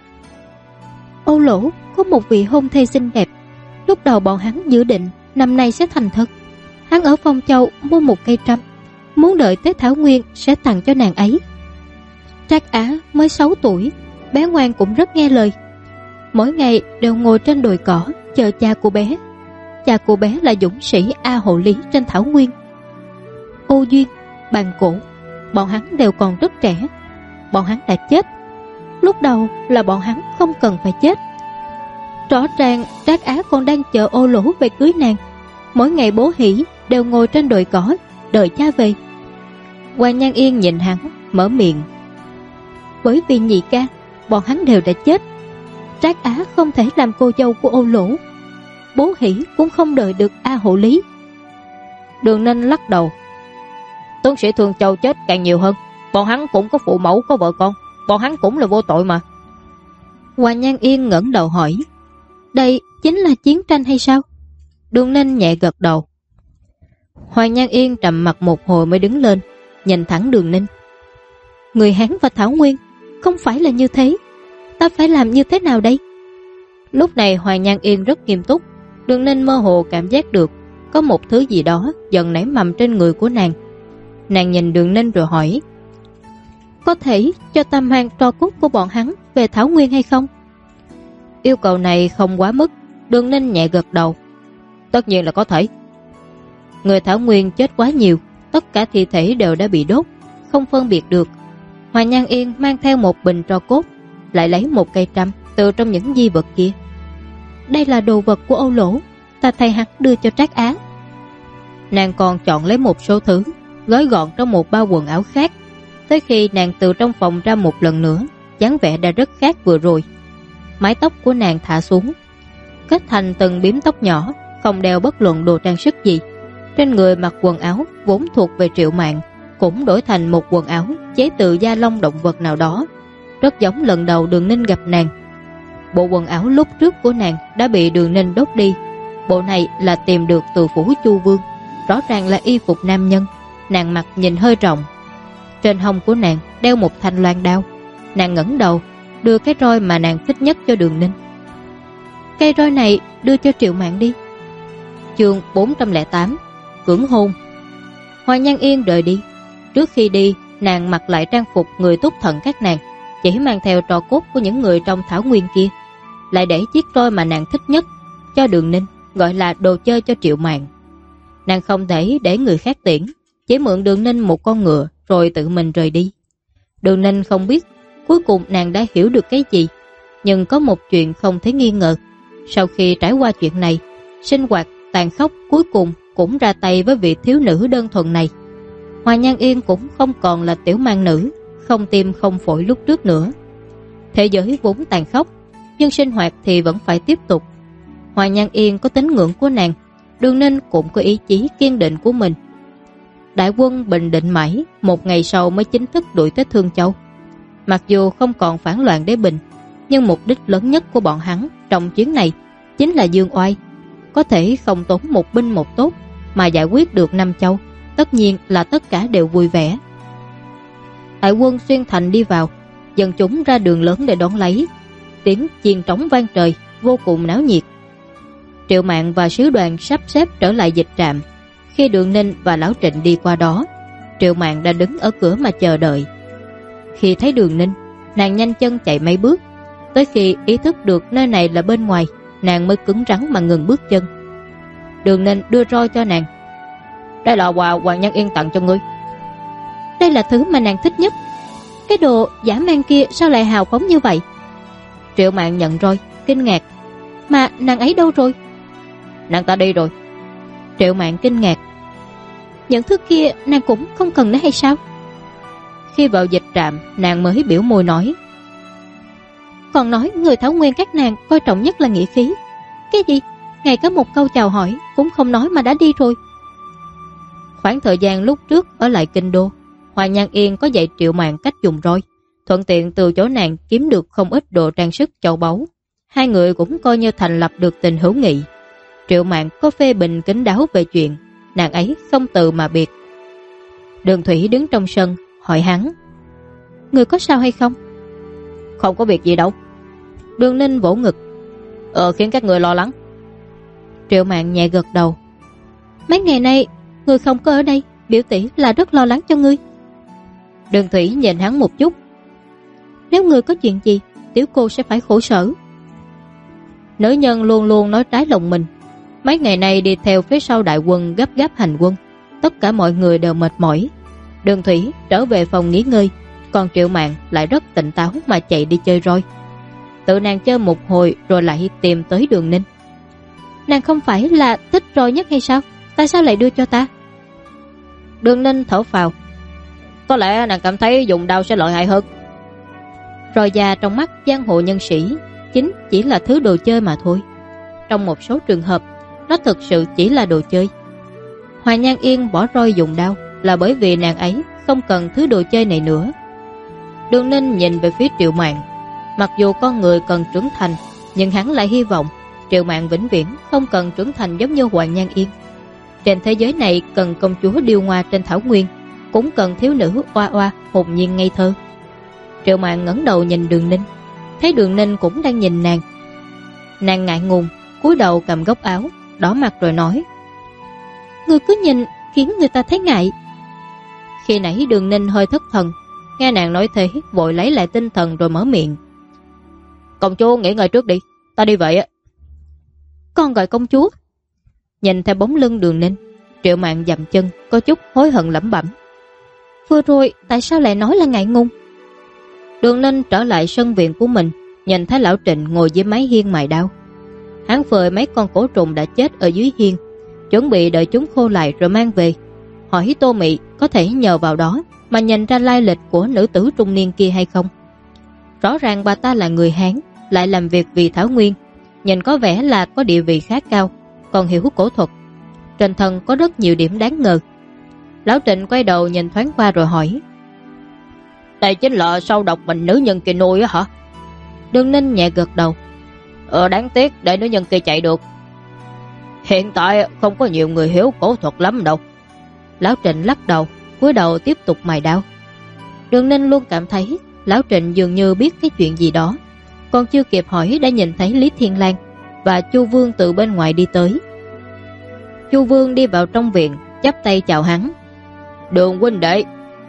Âu Lỗ có một vị hôn thê xinh đẹp. Lúc đầu bọn hắn dự định năm nay sẽ thành thật. Hắn ở Phong Châu mua một cây trâm, muốn đợi tới Thảo Nguyên sẽ tặng cho nàng ấy. Trác Á mới 6 tuổi, bé ngoan cũng rất nghe lời. Mỗi ngày đều ngồi trên đồi cỏ chờ cha của bé. Cha của bé là dũng sĩ A Hộ Lý trên Thảo Nguyên. Ô Duyên, Bàn Cổ, bọn hắn đều còn rất trẻ. Bọn hắn đã chết. Lúc đầu là bọn hắn không cần phải chết. Rõ ràng Trác Á còn đang chờ Ô Lỗ về cưới nàng. Mỗi ngày bố hỉ đều ngồi trên đồi cỏ đợi cha về. Hoàng Nhan Yên nhìn hắn, mở miệng: Bởi vì nhị ca, bọn hắn đều đã chết. Trác Á không thể làm cô dâu của Ô Lỗ. Bố hỉ cũng không đợi được A Hộ Lý. Đường Ninh lắc đầu: Tướng sĩ Thương Châu chết càng nhiều hơn. Bọn hắn cũng có phụ mẫu, có vợ con. Bọn hắn cũng là vô tội mà. Hoàng Nhan Yên ngẩng đầu hỏi: Đây chính là chiến tranh hay sao? Đường Ninh nhẹ gật đầu. Hoàng Nhan Yên trầm mặt một hồi mới đứng lên. nhìn thẳng Đường Ninh. Người Hán và Thảo Nguyên không phải là như thế, ta phải làm như thế nào đây? Lúc này Hoài Nhan Yên rất nghiêm túc. Đường Ninh mơ hồ cảm giác được có một thứ gì đó dần nảy mầm trên người của nàng. Nàng nhìn Đường Ninh rồi hỏi, có thể cho ta mang tro cốt của bọn hắn về Thảo Nguyên hay không? Yêu cầu này không quá mức. Đường Ninh nhẹ gật đầu. Tất nhiên là có thể. Người Thảo Nguyên chết quá nhiều, tất cả thi thể đều đã bị đốt, không phân biệt được. Hoài Nhan Yên mang theo một bình tro cốt, lại lấy một cây trâm từ trong những di vật kia. Đây là đồ vật của Âu Lỗ, ta thay hắn đưa cho Trác Á. Nàng còn chọn lấy một số thứ, gói gọn trong một bao quần áo khác. Tới khi nàng từ trong phòng ra một lần nữa, dáng vẻ đã rất khác vừa rồi. Mái tóc của nàng thả xuống, kết thành từng bím tóc nhỏ, không đeo bất luận đồ trang sức gì. Trên người mặc quần áo vốn thuộc về Triệu Mạn, cũng đổi thành một quần áo chế từ da lông động vật nào đó, rất giống lần đầu Đường Ninh gặp nàng. Bộ quần áo lúc trước của nàng đã bị Đường Ninh đốt đi, bộ này là tìm được từ phủ Chu Vương, rõ ràng là y phục nam nhân. Nàng mặc nhìn hơi rộng. Trên hông của nàng đeo một thanh loan đao. Nàng ngẩng đầu đưa cái roi mà nàng thích nhất cho Đường Ninh. Cây roi này đưa cho Triệu Mạn đi. Chương 408 Cưỡng hôn. Hoài Nhan Yên rời đi. Trước khi đi, nàng mặc lại trang phục người túc thần các nàng, chỉ mang theo tro cốt của những người trong Thảo Nguyên kia, lại để chiếc roi mà nàng thích nhất cho Đường Ninh, gọi là đồ chơi cho Triệu Mạn. Nàng không thể để người khác tiễn, chỉ mượn Đường Ninh một con ngựa rồi tự mình rời đi. Đường Ninh không biết cuối cùng nàng đã hiểu được cái gì, nhưng có một chuyện không thể nghi ngờ. Sau khi trải qua chuyện này, sinh hoạt tàn khốc cuối cùng cũng ra tay với vị thiếu nữ đơn thuần này. Hoài Nhan Yên cũng không còn là tiểu mang nữ, không tim không phổi lúc trước nữa. Thế giới vốn tàn khốc, nhưng sinh hoạt thì vẫn phải tiếp tục. Hoài Nhan Yên có tín ngưỡng của nàng, Đường Ninh cũng có ý chí kiên định của mình. Đại quân bình định mãi, một ngày sau mới chính thức đuổi tới Thương Châu. Mặc dù không còn phản loạn đế bình, nhưng mục đích lớn nhất của bọn hắn trong chuyến này chính là Dương Oai. Có thể không tốn một binh một tốt mà giải quyết được Nam Châu, tất nhiên là tất cả đều vui vẻ. Đại quân xuyên thành đi vào, dân chúng ra đường lớn để đón lấy. Tiếng chiên trống vang trời, vô cùng náo nhiệt. Triệu Mạn và sứ đoàn sắp xếp trở lại dịch trạm. Khi Đường Ninh và Lão Trịnh đi qua đó, Triệu Mạn đã đứng ở cửa mà chờ đợi. Khi thấy Đường Ninh, nàng nhanh chân chạy mấy bước. Tới khi ý thức được nơi này là bên ngoài, nàng mới cứng rắn mà ngừng bước chân. Đường Ninh đưa roi cho nàng. Đây là quà Hoàng Nhan Yên tặng cho ngươi. Đây là thứ mà nàng thích nhất. Cái đồ giả man kia sao lại hào phóng như vậy? Triệu Mạn nhận roi, kinh ngạc. Mà nàng ấy đâu rồi? Nàng ta đi rồi. Triệu Mạn kinh ngạc. Những thứ kia nàng cũng không cần nữa hay sao? Khi vào dịch trạm, nàng mới biểu môi nói. Còn nói người Thảo Nguyên các nàng coi trọng nhất là nghĩa khí. Cái gì? Ngay cả một câu chào hỏi cũng không nói mà đã đi rồi. Khoảng thời gian lúc trước ở lại kinh đô, Hoài Nhan Yên có dạy Triệu Mạn cách dùng roi, thuận tiện từ chỗ nàng kiếm được không ít đồ trang sức châu báu. Hai người cũng coi như thành lập được tình hữu nghị. Triệu Mạn có phê bình kín đáo về chuyện, nàng ấy không từ mà biệt. Đường Thủy đứng trong sân hỏi hắn, người có sao hay không? Không có việc gì đâu. Đường Ninh vỗ ngực. Khiến các người lo lắng. Triệu Mạn nhẹ gật đầu. Mấy ngày nay người không có ở đây, biểu tỷ là rất lo lắng cho ngươi. Đường Thủy nhìn hắn một chút. Nếu ngươi có chuyện gì, tiểu cô sẽ phải khổ sở. Nữ nhân luôn luôn nói trái lòng mình. Mấy ngày nay đi theo phía sau đại quân gấp gáp hành quân, tất cả mọi người đều mệt mỏi. Đường Thủy trở về phòng nghỉ ngơi, còn Triệu Mạn lại rất tỉnh táo mà chạy đi chơi roi. Tự nàng chơi một hồi rồi lại tìm tới Đường Ninh. Nàng không phải là thích roi nhất hay sao? Tại sao lại đưa cho ta? Đường Ninh thở phào. Có lẽ nàng cảm thấy dùng đao sẽ lợi hại hơn. Roi da trong mắt giang hồ nhân sĩ chính chỉ là thứ đồ chơi mà thôi. Trong một số trường hợp, nó thực sự chỉ là đồ chơi. Hoài Nhan Yên bỏ roi dùng đao là bởi vì nàng ấy không cần thứ đồ chơi này nữa. Đường Ninh nhìn về phía Triệu Mạn. Mặc dù con người cần trưởng thành, nhưng hắn lại hy vọng Triệu Mạn vĩnh viễn không cần trưởng thành giống như Hoài Nhan Yên. Trên thế giới này cần công chúa điêu ngoa trên thảo nguyên, cũng cần thiếu nữ oa oa hồn nhiên ngây thơ. Triệu Mạn ngẩng đầu nhìn Đường Ninh, thấy Đường Ninh cũng đang nhìn nàng. Nàng ngại ngùng, cúi đầu cầm góc áo, đỏ mặt rồi nói: "Ngươi cứ nhìn khiến người ta thấy ngại." Khi nãy Đường Ninh hơi thất thần, nghe nàng nói thế vội lấy lại tinh thần rồi mở miệng: "Công chúa nghỉ ngơi trước đi, ta đi vậy á." "Con gọi công chúa?" Nhìn theo bóng lưng Đường Ninh, Triệu Mạn dậm chân, có chút hối hận lẩm bẩm: "Vừa rồi tại sao lại nói là ngại ngùng?" Đường Ninh trở lại sân viện của mình, nhìn thấy lão Trịnh ngồi dưới mái hiên mài đao. Hắn phơi mấy con cổ trùng đã chết ở dưới hiên, chuẩn bị đợi chúng khô lại rồi mang về. Hỏi Tô Mị có thể nhờ vào đó mà nhìn ra lai lịch của nữ tử trung niên kia hay không. Rõ ràng bà ta là người Hán, lại làm việc vì Thảo Nguyên, nhìn có vẻ là có địa vị khá cao, còn hiểu cổ thuật. Trên thân có rất nhiều điểm đáng ngờ. Lão Trịnh quay đầu nhìn thoáng qua rồi hỏi: "Đây chính là sâu độc mình nữ nhân kia nuôi á hả?" Đường Ninh nhẹ gật đầu: Đáng tiếc để nữ nhân kia chạy được. Hiện tại không có nhiều người hiểu cổ thuật lắm đâu." Lão Trịnh lắc đầu, cúi đầu tiếp tục mài đao. Đường Ninh luôn cảm thấy Lão Trịnh dường như biết cái chuyện gì đó, còn chưa kịp hỏi đã nhìn thấy Lý Thiên Lang và Chu Vương từ bên ngoài đi tới. Chu Vương đi vào trong viện, chắp tay chào hắn: "Đường huynh đệ."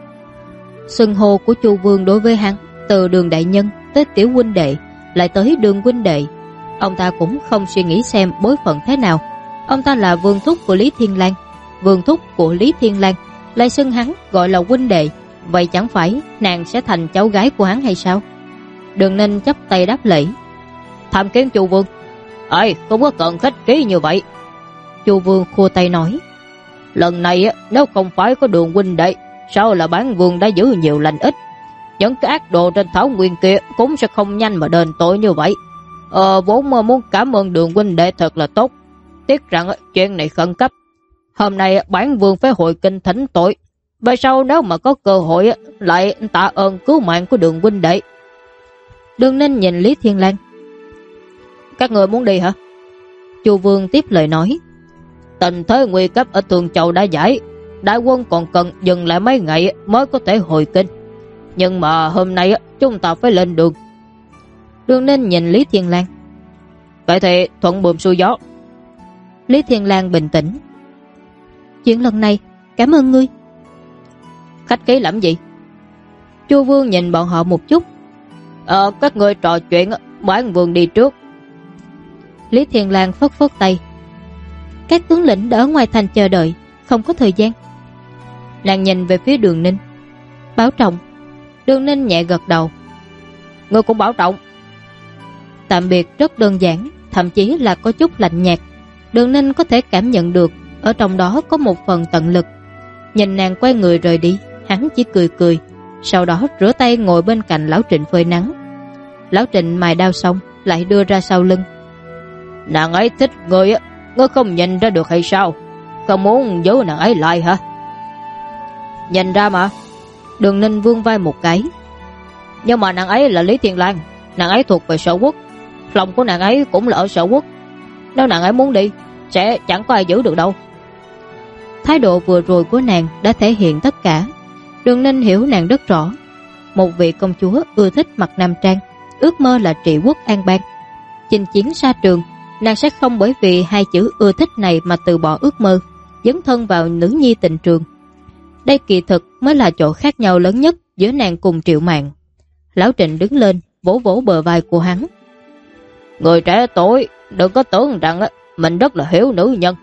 Xưng hô của Chu Vương đối với hắn, từ Đường đại nhân tới tiểu huynh đệ, lại tới Đường huynh đệ, ông ta cũng không suy nghĩ xem bối phận thế nào. Ông ta là vương thúc của Lý Thiên Lang, vương thúc của Lý Thiên Lang lại xưng hắn gọi là huynh đệ, vậy chẳng phải nàng sẽ thành cháu gái của hắn hay sao? Đường Ninh chắp tay đáp lễ: "Tham kiến Chu Vương." Không có cần khách khí như vậy." Chu Vương khua tay nói: "Lần này nếu không phải có Đường huynh đệ, sao là bản vương đã giữ nhiều lành ít. Những cái ác đồ trên Thảo Nguyên kia cũng sẽ không nhanh mà đền tội như vậy. Vốn muốn cảm ơn Đường huynh đệ thật là tốt, tiếc rằng chuyện này khẩn cấp. Hôm nay bản vương phải hội kinh thỉnh tội, về sau nếu mà có cơ hội lại tạ ơn cứu mạng của Đường huynh đệ." Đường Ninh nhìn Lý Thiên Lang: "Các người muốn đi hả?" Chu Vương tiếp lời nói: "Tình thế nguy cấp ở Tường Châu đã giải, đại quân còn cần dừng lại mấy ngày mới có thể hồi kinh. Nhưng mà hôm nay chúng ta phải lên đường." Đường Ninh nhìn Lý Thiên Lang: "Vậy thì thuận buồm xuôi gió." Lý Thiên Lang bình tĩnh: "Chuyện lần này cảm ơn ngươi." "Khách khí làm gì?" Chu Vương nhìn bọn họ một chút: Các người trò chuyện, bản vương đi trước." Lý Thiên Lang phất phất tay: "Các tướng lĩnh đã ở ngoài thành chờ đợi, không có thời gian." Nàng nhìn về phía Đường Ninh: "Bảo trọng." Đường Ninh nhẹ gật đầu: "Ngươi cũng bảo trọng." Tạm biệt rất đơn giản, thậm chí là có chút lạnh nhạt. Đường Ninh có thể cảm nhận được ở trong đó có một phần tận lực. Nhìn nàng quay người rời đi, hắn chỉ cười cười, sau đó rửa tay ngồi bên cạnh Lão Trịnh phơi nắng. Lão Trịnh mài đao xong lại đưa ra sau lưng: "Nàng ấy thích ngươi á, ngươi không nhìn ra được hay sao? Không muốn giữ nàng ấy lại hả?" "Nhìn ra mà." Đường Ninh vươn vai một cái: "Nhưng mà nàng ấy là Lý Thiên Lang, nàng ấy thuộc về Sở Quốc, lòng của nàng ấy cũng là ở Sở Quốc. Nếu nàng ấy muốn đi, sẽ chẳng có ai giữ được đâu." Thái độ vừa rồi của nàng đã thể hiện tất cả. Đường Ninh hiểu nàng rất rõ. Một vị công chúa ưa thích mặc nam trang, ước mơ là trị quốc an bang. Chinh chiến xa trường, nàng sẽ không bởi vì hai chữ ưa thích này mà từ bỏ ước mơ, dấn thân vào nữ nhi tình trường. Đây kỳ thực mới là chỗ khác nhau lớn nhất giữa nàng cùng Triệu Mạn. Lão Trịnh đứng lên, vỗ vỗ bờ vai của hắn: "Người trẻ tuổi, đừng có tưởng rằng mình rất là hiểu nữ nhân."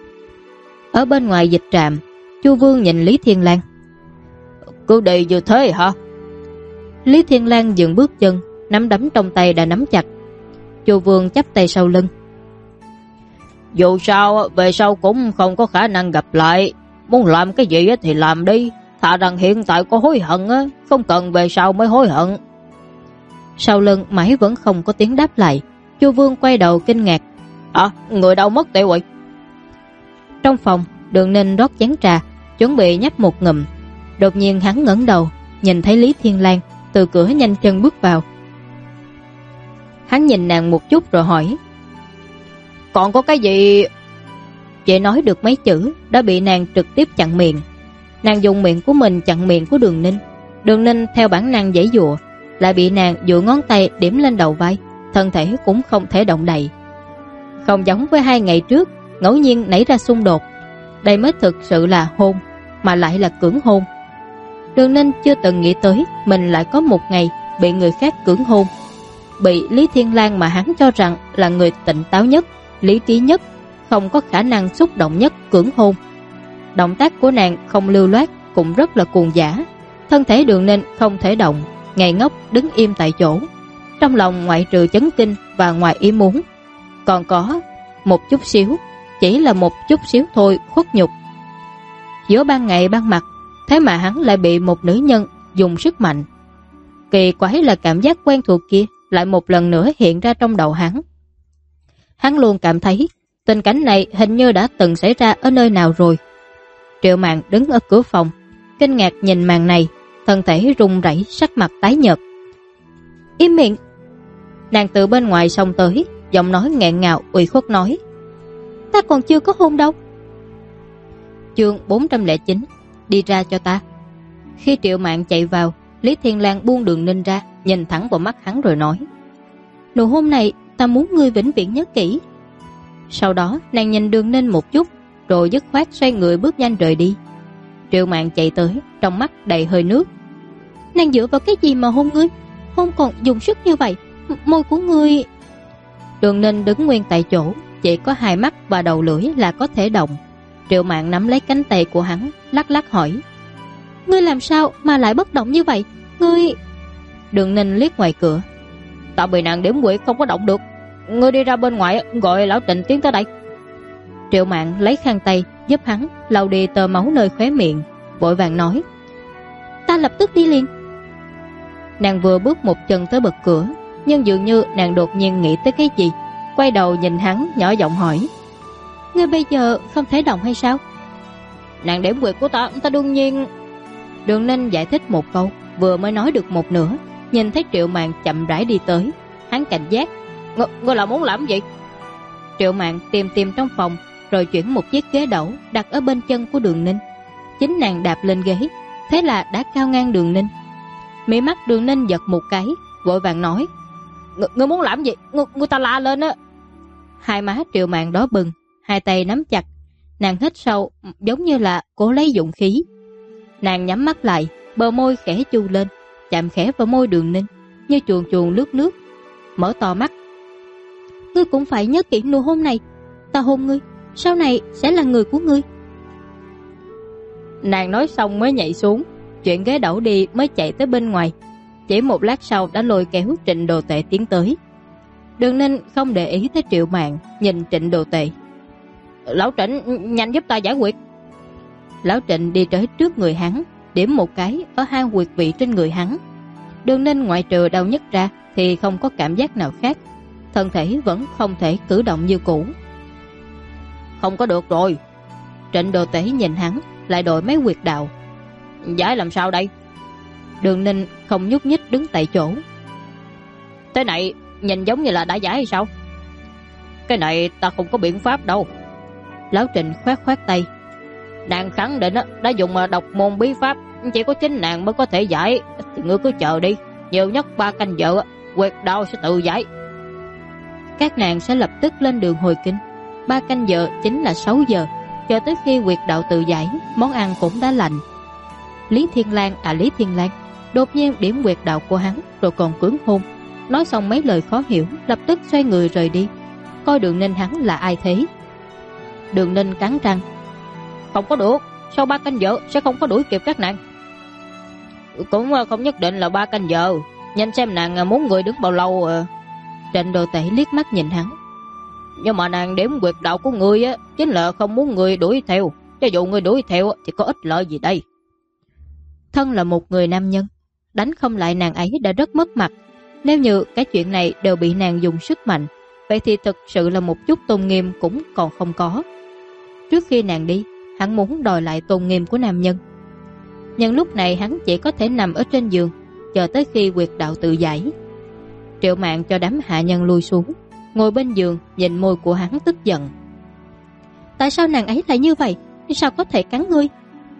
Ở bên ngoài dịch trạm, Chu Vương nhìn Lý Thiên Lang: "Cứ đi như thế hả?" Lý Thiên Lang dừng bước chân, nắm đấm trong tay đã nắm chặt. Chu Vương chắp tay sau lưng: "Dù sao về sau cũng không có khả năng gặp lại, muốn làm cái gì thì làm đi, thà rằng hiện tại có hối hận không cần về sau mới hối hận." Sau lưng mãi vẫn không có tiếng đáp lại. Chu Vương quay đầu kinh ngạc: "Người đâu mất Tiểu Quỷ?" Trong phòng, Đường Ninh rót chén trà, chuẩn bị nhấp một ngụm. Đột nhiên hắn ngẩng đầu, nhìn thấy Lý Thiên Lang từ cửa nhanh chân bước vào. Hắn nhìn nàng một chút rồi hỏi: "Còn có cái gì?" Chỉ nói được mấy chữ đã bị nàng trực tiếp chặn miệng. Nàng dùng miệng của mình chặn miệng của Đường Ninh. Đường Ninh theo bản năng giãy giụa, lại bị nàng duỗi ngón tay điểm lên đầu vai, thân thể cũng không thể động đậy. Không giống với 2 ngày trước ngẫu nhiên nảy ra xung đột, đây mới thực sự là hôn, mà lại là cưỡng hôn. Đường Ninh chưa từng nghĩ tới mình lại có một ngày bị người khác cưỡng hôn, bị Lý Thiên Lang mà hắn cho rằng là người tỉnh táo nhất, lý trí nhất, không có khả năng xúc động nhất cưỡng hôn. Động tác của nàng không lưu loát, cũng rất là cuồng dã. Thân thể Đường Ninh không thể động, ngây ngốc đứng im tại chỗ. Trong lòng ngoại trừ chấn kinh và ngoài ý muốn, còn có một chút xíu, chỉ là một chút xíu thôi, khuất nhục. Giữa ban ngày ban mặt, thế mà hắn lại bị một nữ nhân dùng sức mạnh. Kỳ quái là cảm giác quen thuộc kia lại một lần nữa hiện ra trong đầu hắn. Hắn luôn cảm thấy tình cảnh này hình như đã từng xảy ra ở nơi nào rồi. Triệu Mạn đứng ở cửa phòng, kinh ngạc nhìn màn này, thân thể run rẩy, sắc mặt tái nhợt. Im miệng! Nàng từ bên ngoài xông tới, giọng nói nghẹn ngào ủy khuất nói: Ta còn chưa có hôn đâu. Chương 409: Đi ra cho ta. Khi Triệu Mạn chạy vào, Lý Thiên Lang buông Đường Ninh ra, nhìn thẳng vào mắt hắn rồi nói: Nụ hôn này ta muốn ngươi vĩnh viễn nhớ kỹ. Sau đó nàng nhìn Đường Ninh một chút, rồi dứt khoát xoay người bước nhanh rời đi. Triệu Mạn chạy tới, trong mắt đầy hơi nước. Nàng dựa vào cái gì mà hôn ngươi? Hôn còn dùng sức như vậy, môi của ngươi... Đường Ninh đứng nguyên tại chỗ, chỉ có 2 mắt và đầu lưỡi là có thể động. Triệu Mạn nắm lấy cánh tay của hắn, lắc lắc hỏi: Ngươi làm sao mà lại bất động như vậy? Ngươi... Đường Ninh liếc ngoài cửa: Ta bị nàng điểm quyệt không có động được. Ngươi đi ra bên ngoài gọi lão Trịnh tiến tới đây. Triệu Mạn lấy khăn tay giúp hắn lau đi tơ máu nơi khóe miệng, vội vàng nói: Ta lập tức đi liền. Nàng vừa bước một chân tới bậc cửa, nhưng dường như nàng đột nhiên nghĩ tới cái gì, quay đầu nhìn hắn nhỏ giọng hỏi: Ngươi bây giờ không thể động hay sao? Nàng điểm quyệt của ta đương nhiên... Đường Ninh giải thích một câu, vừa mới nói được một nửa, nhìn thấy Triệu Mạn chậm rãi đi tới, hắn cảnh giác: Ngươi là muốn làm gì? Triệu Mạn tìm trong phòng, rồi chuyển một chiếc ghế đẩu đặt ở bên chân của Đường Ninh. Chính nàng đạp lên ghế, thế là đã cao ngang Đường Ninh. Mí mắt Đường Ninh giật một cái, vội vàng nói: Ngươi muốn làm gì? Ngươi ta la lên á. Hai má Triệu Mạn đỏ bừng, hai tay nắm chặt, nàng hít sâu giống như là cố lấy dũng khí. Nàng nhắm mắt lại, bờ môi khẽ chu lên, chạm khẽ vào môi Đường Ninh, như chuồn chuồn lướt nước, mở to mắt. Ngươi cũng phải nhớ kỹ nụ hôn này, ta hôn ngươi, sau này sẽ là người của ngươi. Nàng nói xong mới nhảy xuống, chuyển ghế đẩu đi mới chạy tới bên ngoài. Chỉ một lát sau đã lôi kéo Trịnh Đồ Tệ tiến tới. Đường Ninh không để ý tới Triệu Mạn, nhìn Trịnh Đồ Tệ: Lão Trịnh, nhanh giúp ta giải quyết. Lão Trịnh đi tới trước người hắn, điểm một cái ở hang huyệt vị trên người hắn. Đường Ninh ngoại trừ đau nhức ra thì không có cảm giác nào khác, thân thể vẫn không thể cử động như cũ. Không có được rồi. Trịnh Đồ Tể nhìn hắn, lại đổi mấy huyệt đạo. Giải làm sao đây? Đường Ninh không nhúc nhích đứng tại chỗ. Thế này nhìn giống như là đã giải hay sao? Cái này ta không có biện pháp đâu. Lão Trịnh khoát khoát tay. Nàng khẳng định đã dùng độc môn bí pháp, chỉ có chính nàng mới có thể giải. Thì ngươi cứ chờ đi, nhiều nhất 3 canh giờ huyệt đạo sẽ tự giải. Các nàng sẽ lập tức lên đường hồi kinh. 3 canh giờ chính là 6 giờ. Chờ tới khi huyệt đạo tự giải, món ăn cũng đã lạnh. Lý Thiên Lang đột nhiên điểm huyệt đạo của hắn, rồi còn cưỡng hôn. Nói xong mấy lời khó hiểu, lập tức xoay người rời đi. Coi Đường Ninh hắn là ai thế? Đường Ninh cắn răng: Không có được, sau 3 canh giờ sẽ không có đuổi kịp các nàng. Cũng không nhất định là 3 canh giờ, nhìn xem nàng muốn người đứng bao lâu. Trịnh Đồ Tể liếc mắt nhìn hắn: Nhưng mà nàng điểm huyệt đạo của người chính là không muốn người đuổi theo. Cho dù người đuổi theo thì có ích lợi gì đây? Thân là một người nam nhân, đánh không lại nàng ấy đã rất mất mặt. Nếu như cái chuyện này đều bị nàng dùng sức mạnh, vậy thì thực sự là một chút tôn nghiêm cũng còn không có. Trước khi nàng đi, hắn muốn đòi lại tôn nghiêm của nam nhân. Nhưng lúc này hắn chỉ có thể nằm ở trên giường, chờ tới khi huyệt đạo tự giải. Triệu Mạn cho đám hạ nhân lui xuống, ngồi bên giường nhìn môi của hắn tức giận. Tại sao nàng ấy lại như vậy? Sao có thể cắn ngươi?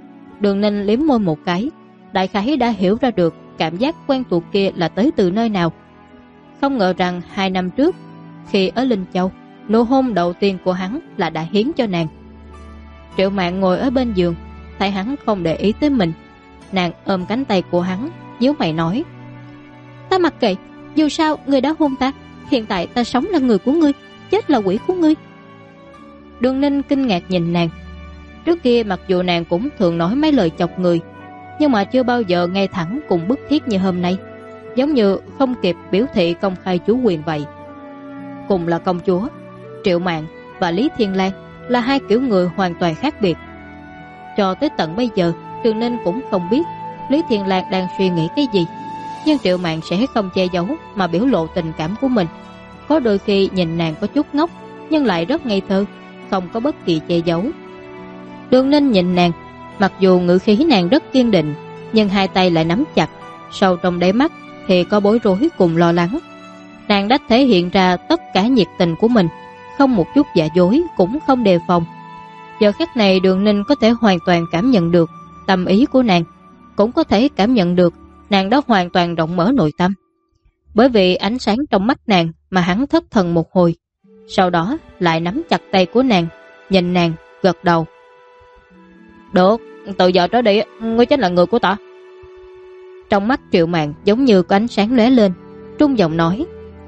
Đường Ninh liếm môi một cái, đại khái đã hiểu ra được cảm giác quen thuộc kia là tới từ nơi nào. Không ngờ rằng 2 năm trước, khi ở Linh Châu, nụ hôn đầu tiên của hắn là đã hiến cho nàng. Triệu Mạn ngồi ở bên giường, thấy hắn không để ý tới mình, nàng ôm cánh tay của hắn, nhíu mày nói: "Ta mặc kệ, dù sao ngươi đã hôn ta, hiện tại ta sống là người của ngươi, chết là quỷ của ngươi." Đường Ninh kinh ngạc nhìn nàng. Trước kia mặc dù nàng cũng thường nói mấy lời chọc người, nhưng mà chưa bao giờ ngay thẳng cùng bức thiết như hôm nay, giống như không kịp biểu thị công khai chủ quyền vậy. Cùng là công chúa, Triệu Mạn và Lý Thiên Lang là hai kiểu người hoàn toàn khác biệt. Cho tới tận bây giờ, Đường Ninh cũng không biết Lý Thiên Lang đang suy nghĩ cái gì, nhưng Triệu Mạn sẽ không che giấu mà biểu lộ tình cảm của mình. Có đôi khi nhìn nàng có chút ngốc, nhưng lại rất ngây thơ, không có bất kỳ che giấu. Đường Ninh nhìn nàng, mặc dù ngữ khí nàng rất kiên định, nhưng hai tay lại nắm chặt, sâu trong đáy mắt thì có bối rối cùng lo lắng. Nàng đã thể hiện ra tất cả nhiệt tình của mình, không một chút giả dối, cũng không đề phòng. Giờ khắc này Đường Ninh có thể hoàn toàn cảm nhận được tâm ý của nàng, cũng có thể cảm nhận được nàng đã hoàn toàn rộng mở nội tâm. Bởi vì ánh sáng trong mắt nàng mà hắn thất thần một hồi, sau đó lại nắm chặt tay của nàng, nhìn nàng, gật đầu. "Được, từ giờ trở đi ngươi chính là người của ta." Trong mắt Triệu Mạn giống như có ánh sáng lóe lên, trung giọng nói: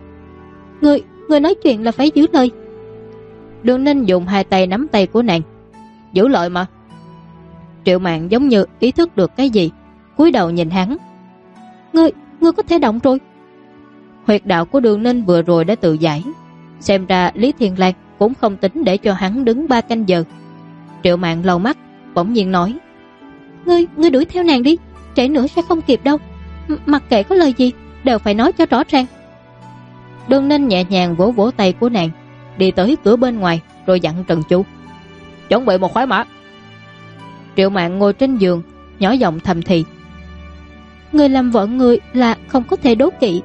Ngươi nói chuyện là phải giữ lời." Đường Ninh dùng hai tay nắm tay của nàng. "Giữ lời mà." Triệu Mạn giống như ý thức được cái gì, cúi đầu nhìn hắn. Ngươi có thể động rồi." Huyệt đạo của Đường Ninh vừa rồi đã tự giải, xem ra Lý Thiên Lang cũng không tính để cho hắn đứng 3 canh giờ. Triệu Mạn lau mắt, bỗng nhiên nói: Ngươi đuổi theo nàng đi, trễ nữa sẽ không kịp đâu. Mặc kệ có lời gì đều phải nói cho rõ ràng." Đường Ninh nhẹ nhàng vỗ vỗ tay của nàng, đi tới cửa bên ngoài rồi dặn Trần Chu: "Chuẩn bị một khoái mã." Triệu Mạn ngồi trên giường, nhỏ giọng thầm thì: "Người làm vợ người là không có thể đố kỵ."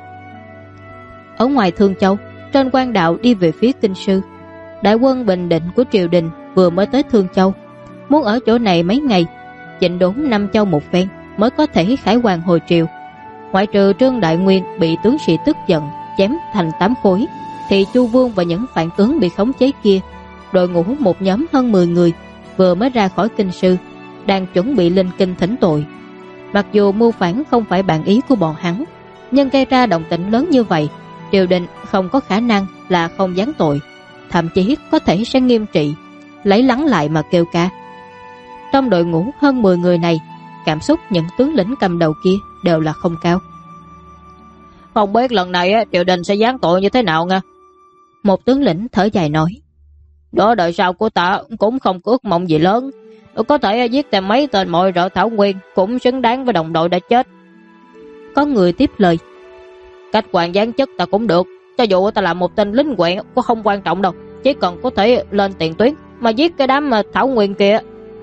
Ở ngoài Thương Châu, trên quan đạo đi về phía Kinh Sư, đại quân bình định của triều đình vừa mới tới Thương Châu, muốn ở chỗ này mấy ngày, chỉnh đốn 5 châu một phen mới có thể khải hoàn hồi triều. Ngoại trừ Trương Đại Nguyên bị tướng sĩ tức giận chém thành 8 khối, thì Chu Vương và những phản tướng bị khống chế kia, đội ngũ một nhóm hơn 10 người vừa mới ra khỏi Kinh Sư, đang chuẩn bị lên kinh thỉnh tội. Mặc dù mưu phản không phải bản ý của bọn hắn, nhưng gây ra động tĩnh lớn như vậy, triều đình không có khả năng là không giáng tội, thậm chí có thể sẽ nghiêm trị, lấy lắng lại mà kêu ca. Trong đội ngũ hơn 10 người này, cảm xúc những tướng lĩnh cầm đầu kia đều là không cao. "Không biết lần này triều đình sẽ giáng tội như thế nào nha." Một tướng lĩnh thở dài nói: "Đó đời sau của ta cũng không có ước mong gì lớn, có thể giết thêm mấy tên mọi rợ Thảo Nguyên cũng xứng đáng với đồng đội đã chết." Có người tiếp lời: "Cách quan giáng chức ta cũng được, cho dù ta là một tên lính quèn cũng không quan trọng đâu, chỉ cần có thể lên tiền tuyến mà giết cái đám Thảo Nguyên kia.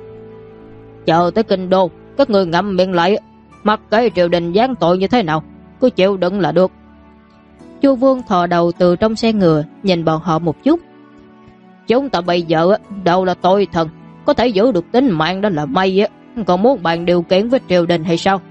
Chờ tới kinh đô, các người ngậm miệng lại, mặc kệ triều đình giáng tội như thế nào, cứ chịu đựng là được." Chu Vương thò đầu từ trong xe ngựa nhìn bọn họ một chút. "Chúng ta bây giờ đâu là tội thần, có thể giữ được tính mạng đó là may á, còn muốn bàn điều kiện với triều đình hay sao?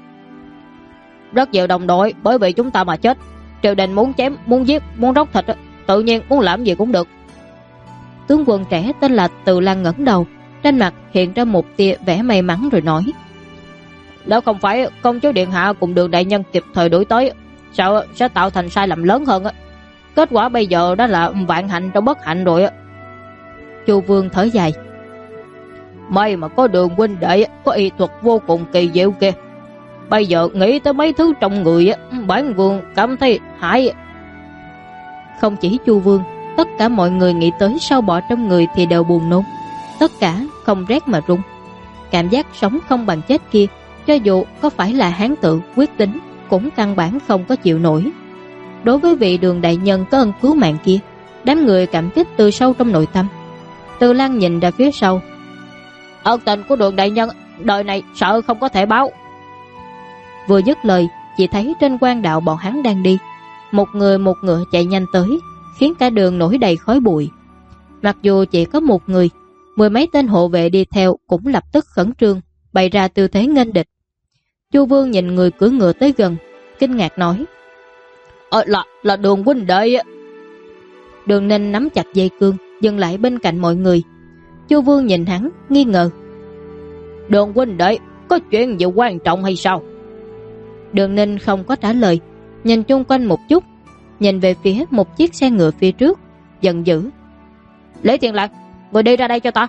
Rất nhiều đồng đội bởi vì chúng ta mà chết, triều đình muốn chém, muốn giết, muốn róc thịt, tự nhiên muốn làm gì cũng được." Tướng quân trẻ tên là Từ Lăng ngẩng đầu, trên mặt hiện ra một tia vẻ may mắn rồi nói: "Nếu không phải công chúa điện hạ cùng Đường đại nhân kịp thời đuổi tới, sợ sẽ tạo thành sai lầm lớn hơn. Kết quả bây giờ đó là vạn hạnh trong bất hạnh rồi." Chu Vương thở dài: "May mà có Đường huynh đệ có y thuật vô cùng kỳ diệu kia. Bây giờ nghĩ tới mấy thứ trong người, bản vương cảm thấy hại." Không chỉ Chu Vương, tất cả mọi người nghĩ tới sau bỏ trong người thì đều buồn nôn, tất cả không rét mà run. Cảm giác sống không bằng chết kia, cho dù có phải là hán tự quyết tính, cũng căn bản không có chịu nổi. Đối với vị Đường đại nhân có ân cứu mạng kia, đám người cảm kích từ sâu trong nội tâm. Từ Lăng nhìn ra phía sau: "Ân tình của Đường đại nhân đời này sợ không có thể báo." Vừa dứt lời, chỉ thấy trên quan đạo bọn hắn đang đi, một người một ngựa chạy nhanh tới, khiến cả đường nổi đầy khói bụi. Mặc dù chỉ có một người, 10 mấy tên hộ vệ đi theo cũng lập tức khẩn trương, bày ra tư thế nghênh địch. Chu Vương nhìn người cưỡi ngựa tới gần, kinh ngạc nói: Là Đường huynh đệ. Đường Ninh nắm chặt dây cương, dừng lại bên cạnh mọi người. Chu Vương nhìn hắn, nghi ngờ: Đường huynh đệ, có chuyện gì quan trọng hay sao? Đường Ninh không có trả lời, nhìn chung quanh một chút, nhìn về phía một chiếc xe ngựa phía trước, giận dữ: Lý Thiên Lang, người đi ra đây cho ta.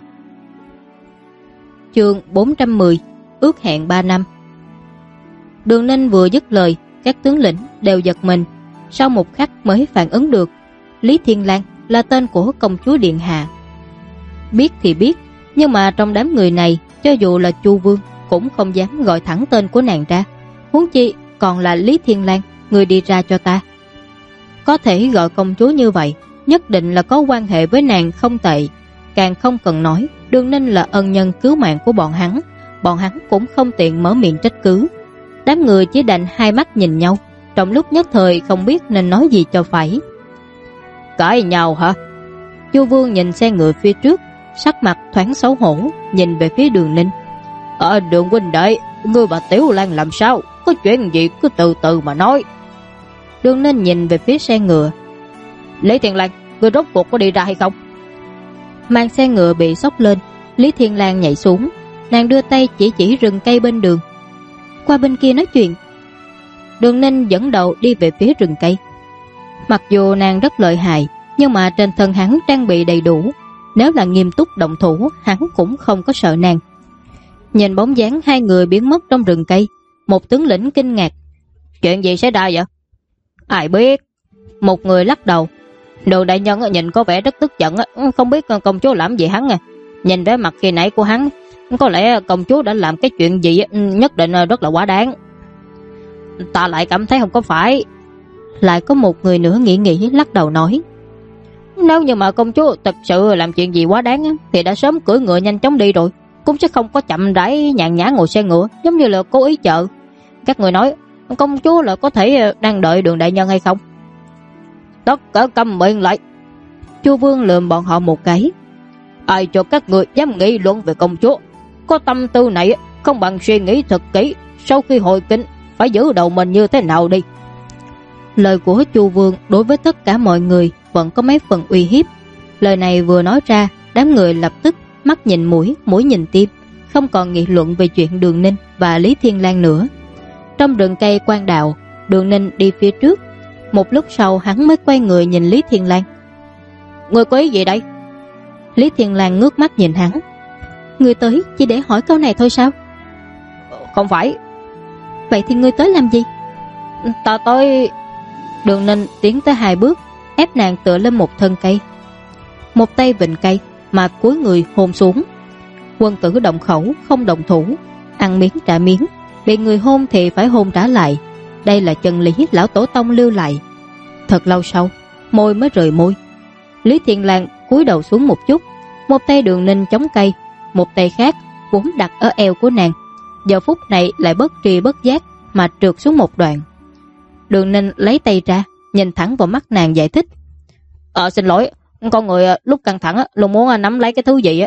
Chương 410, ước hẹn 3 năm. Đường Ninh vừa dứt lời, các tướng lĩnh đều giật mình, sau một khắc mới phản ứng được. Lý Thiên Lang là tên của công chúa điện hạ. Biết thì biết, nhưng mà trong đám người này, cho dù là Chu Vương cũng không dám gọi thẳng tên của nàng ra, huống chi còn là Lý Thiên Lang, người đi ra cho ta. Có thể gọi công chúa như vậy, nhất định là có quan hệ với nàng không tệ. Càng không cần nói, Đường Ninh là ân nhân cứu mạng của bọn hắn cũng không tiện mở miệng trách cứ. Đám người chỉ đành hai mắt nhìn nhau, trong lúc nhất thời không biết nên nói gì cho phải. Cãi nhau hả? Chu Vương nhìn xe ngựa phía trước, sắc mặt thoáng xấu hổ, nhìn về phía Đường Ninh. Đường huynh đệ, ngươi và Tiểu Lan làm sao? Có chuyện gì cứ từ từ mà nói. Đường Ninh nhìn về phía xe ngựa. Lý Thiên Lang, ngươi rốt cuộc có đi ra hay không? Màn xe ngựa bị xốc lên, Lý Thiên Lang nhảy xuống, nàng đưa tay chỉ rừng cây bên đường. Qua bên kia nói chuyện. Đường Ninh dẫn đầu đi về phía rừng cây. Mặc dù nàng rất lợi hại, nhưng mà trên thân hắn trang bị đầy đủ, nếu là nghiêm túc động thủ, hắn cũng không có sợ nàng. Nhìn bóng dáng hai người biến mất trong rừng cây, một tướng lĩnh kinh ngạc. Chuyện gì xảy ra vậy? Ai biết. Một người lắc đầu. Đường đại nhân nhìn có vẻ rất tức giận, không biết công chúa làm gì hắn à. Nhìn vẻ mặt khi nãy của hắn, có lẽ công chúa đã làm cái chuyện gì nhất định rất là quá đáng. Ta lại cảm thấy không có phải. Lại có một người nữa nghĩ lắc đầu nói: Nếu như mà công chúa thật sự làm chuyện gì quá đáng thì đã sớm cưỡi ngựa nhanh chóng đi rồi, cũng sẽ không có chậm rãi nhàn nhã ngồi xe ngựa giống như là cố ý chờ. Các người nói công chúa là có thể đang đợi Đường đại nhân hay không? Tất cả câm miệng lại. Chu Vương lườm bọn họ một cái. Ai cho các người dám nghị luận về công chúa? Có tâm tư này không bằng suy nghĩ thật kỹ, sau khi hồi kinh phải giữ đầu mình như thế nào đi. Lời của Chu Vương đối với tất cả mọi người vẫn có mấy phần uy hiếp. Lời này vừa nói ra, đám người lập tức mắt nhìn mũi, mũi nhìn tim, không còn nghị luận về chuyện Đường Ninh và Lý Thiên Lang nữa. Trong rừng cây quan đạo, Đường Ninh đi phía trước. Một lúc sau hắn mới quay người nhìn Lý Thiên Lang. Người có ý gì đây? Lý Thiên Lang ngước mắt nhìn hắn. Người tới chỉ để hỏi câu này thôi sao? Không phải. Vậy thì người tới làm gì? Ta tới... Đường Ninh tiến tới 2 bước, ép nàng tựa lên một thân cây. Một tay vịnh cây mà cúi người hôn xuống. Quân tử động khẩu không động thủ, ăn miếng trả miếng, bị người hôn thì phải hôn trả lại. Đây là chân lý lão tổ tông lưu lại. Thật lâu sau, môi mới rời môi. Lý Thiên Lang cúi đầu xuống một chút, một tay Đường Ninh chống cây, một tay khác vốn đặt ở eo của nàng, giờ phút này lại bất tri bất giác mà trượt xuống một đoạn. Đường Ninh lấy tay ra, nhìn thẳng vào mắt nàng giải thích. Xin lỗi, con người lúc căng thẳng luôn muốn nắm lấy cái thứ gì á.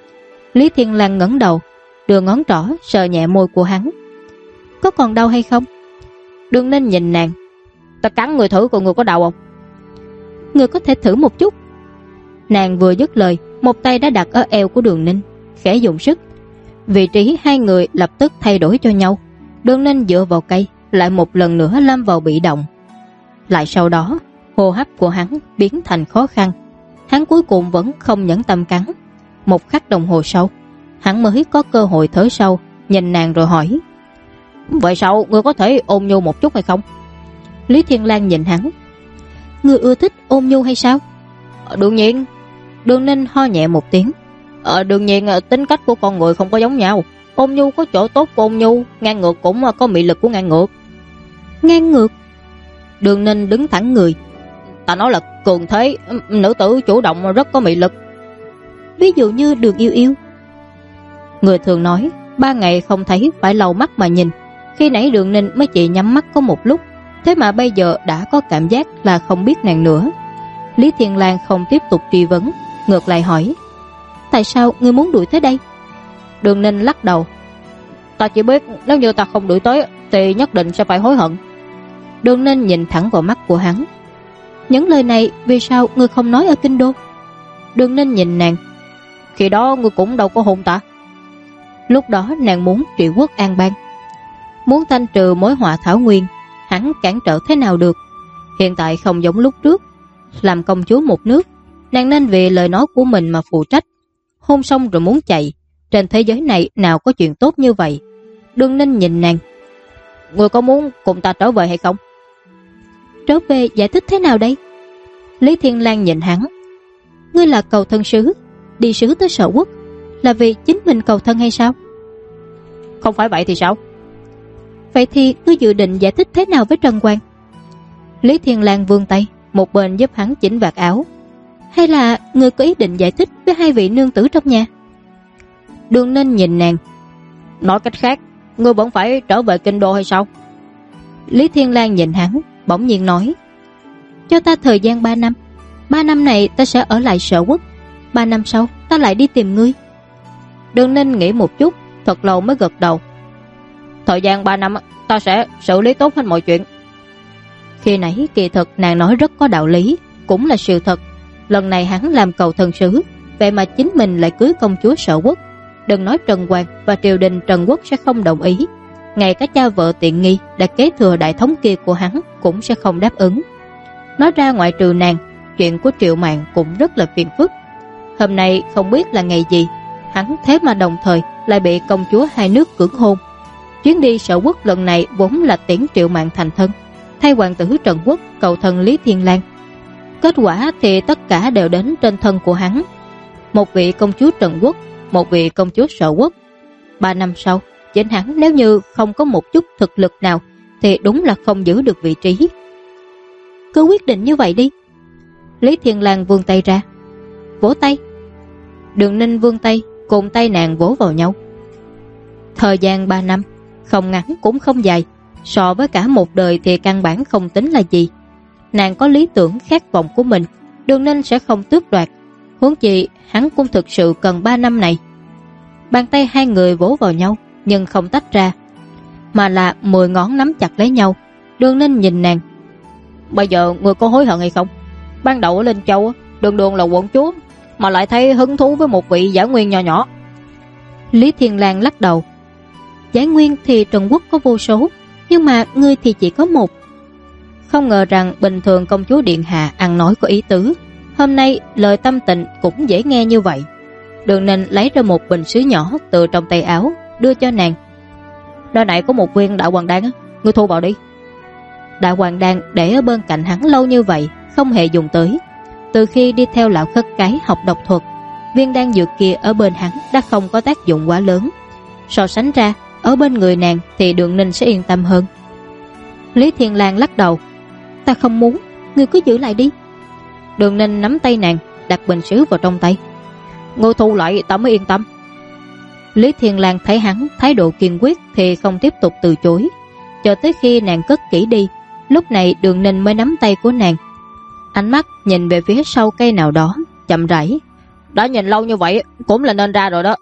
Lý Thiên Lang ngẩng đầu, đưa ngón trỏ sờ nhẹ môi của hắn. Có còn đau hay không? Đường Ninh nhìn nàng. Ta cắn người thử, còn người có đau không? Người có thể thử một chút. Nàng vừa dứt lời, một tay đã đặt ở eo của Đường Ninh, khẽ dùng sức. Vị trí hai người lập tức thay đổi cho nhau. Đường Ninh dựa vào cây, lại một lần nữa lâm vào bị động. Lại sau đó, hô hấp của hắn biến thành khó khăn. Hắn cuối cùng vẫn không nhẫn tâm cắn. Một khắc đồng hồ sau, hắn mới có cơ hội thở sâu, nhìn nàng rồi hỏi: Vậy sao ngươi có thể ôn nhu một chút hay không? Lý Thiên Lang nhìn hắn. Ngươi ưa thích ôn nhu hay sao? Đương nhiên. Đường Ninh ho nhẹ một tiếng. Đương nhiên tính cách của con người không có giống nhau. Ôn nhu có chỗ tốt của ôn nhu, ngang ngược cũng có mị lực của ngang ngược. Ngang ngược? Đường Ninh đứng thẳng người. Ta nói là cường thế, nữ tử chủ động rất có mị lực. Ví dụ như Đường Yêu Yêu. Người thường nói 3 ngày không thấy phải lau mắt mà nhìn. Khi nãy Đường Ninh mới chỉ nhắm mắt có một lúc, thế mà bây giờ đã có cảm giác là không biết nàng nữa. Lý Thiên Lang không tiếp tục truy vấn, ngược lại hỏi: tại sao ngươi muốn đuổi tới đây? Đường Ninh lắc đầu. Ta chỉ biết nếu như ta không đuổi tới thì nhất định sẽ phải hối hận. Đường Ninh nhìn thẳng vào mắt của hắn. Những lời này vì sao ngươi không nói ở kinh đô? Đường Ninh nhìn nàng. Khi đó ngươi cũng đâu có hôn ta. Lúc đó nàng muốn trị quốc an bang, muốn thanh trừ mối họa Thảo Nguyên, hắn cản trở thế nào được. Hiện tại không giống lúc trước, làm công chúa một nước, nàng nên vì lời nói của mình mà phụ trách. Hôn xong rồi muốn chạy, trên thế giới này nào có chuyện tốt như vậy. Đường Ninh nhìn nàng. Ngươi có muốn cùng ta trở về hay không? Trở về giải thích thế nào đây? Lý Thiên Lang nhìn hắn. Ngươi là cầu thân sứ, đi sứ tới Sở Quốc là vì chính mình cầu thân hay sao? Không phải vậy thì sao? Vậy thì ngươi dự định giải thích thế nào với Trần Quang? Lý Thiên Lang vươn tay, một bên giúp hắn chỉnh vạt áo. Hay là ngươi có ý định giải thích với hai vị nương tử trong nhà? Đường Ninh nhìn nàng. Nói cách khác, ngươi vẫn phải trở về kinh đô hay sao? Lý Thiên Lang nhìn hắn, bỗng nhiên nói. Cho ta thời gian 3 năm. 3 năm này ta sẽ ở lại Sở Quốc. 3 năm sau ta lại đi tìm ngươi. Đường Ninh nghĩ một chút, thật lâu mới gật đầu. Thời gian 3 năm ta sẽ xử lý tốt hết mọi chuyện. Khi nãy kỳ thực nàng nói rất có đạo lý, cũng là sự thật. Lần này hắn làm cầu thần sứ, vậy mà chính mình lại cưới công chúa Sở Quốc. Đừng nói Trần Hoàng và triều đình Trần Quốc sẽ không đồng ý, ngay cả cha vợ tiện nghi đã kế thừa đại thống kia của hắn cũng sẽ không đáp ứng. Nói ra ngoại trừ nàng, chuyện của Triệu Mạn cũng rất là phiền phức. Hôm nay không biết là ngày gì, hắn thế mà đồng thời lại bị công chúa hai nước cưỡng hôn. Chuyến đi Sở Quốc lần này vốn là tiễn Triệu Mạn thành thân, thay hoàng tử Trần Quốc cầu thân Lý Thiên Lang. Kết quả thì tất cả đều đến trên thân của hắn. Một vị công chúa Trần Quốc, một vị công chúa Sở Quốc. 3 năm sau, chính hắn nếu như không có một chút thực lực nào thì đúng là không giữ được vị trí. Cứ quyết định như vậy đi. Lý Thiên Lang vươn tay ra, vỗ tay. Đường Ninh vươn tay, cùng tay nàng vỗ vào nhau. Thời gian 3 năm, không ngắn cũng không dài, so với cả một đời thì căn bản không tính là gì. Nàng có lý tưởng khát vọng của mình, Đường Ninh sẽ không tước đoạt. Huống chi hắn cũng thực sự cần 3 năm này. Bàn tay hai người vỗ vào nhau, nhưng không tách ra, mà là 10 ngón nắm chặt lấy nhau. Đường Ninh nhìn nàng. Bây giờ người có hối hận hay không? Ban đầu ở Linh Châu, đường đường là quận chúa, mà lại thấy hứng thú với một vị giả nguyên nhỏ nhỏ. Lý Thiên Lang lắc đầu. Giả nguyên thì Trần Quốc có vô số, nhưng mà ngươi thì chỉ có một. Không ngờ rằng bình thường công chúa điện hạ ăn nói có ý tứ, hôm nay lời tâm tình cũng dễ nghe như vậy. Đường Ninh lấy ra một bình sứ nhỏ từ trong tay áo, đưa cho nàng. Nơi này có một viên đạo hoàng đan, ngươi thu vào đi. Đạo hoàng đan để ở bên cạnh hắn lâu như vậy, không hề dùng tới. Từ khi đi theo lão khất cái học độc thuật, viên đan dược kia ở bên hắn đã không có tác dụng quá lớn. So sánh ra, ở bên người nàng thì Đường Ninh sẽ yên tâm hơn. Lý Thiên Lang lắc đầu. Ta không muốn, ngươi cứ giữ lại đi. Đường Ninh nắm tay nàng, đặt bình sứ vào trong tay. Ngươi thu lại ta mới yên tâm. Lý Thiên Lang thấy hắn thái độ kiên quyết thì không tiếp tục từ chối. Cho tới khi nàng cất kỹ đi, lúc này Đường Ninh mới nắm tay của nàng. Ánh mắt nhìn về phía sau cây nào đó, chậm rãi. Đã nhìn lâu như vậy cũng là nên ra rồi đó.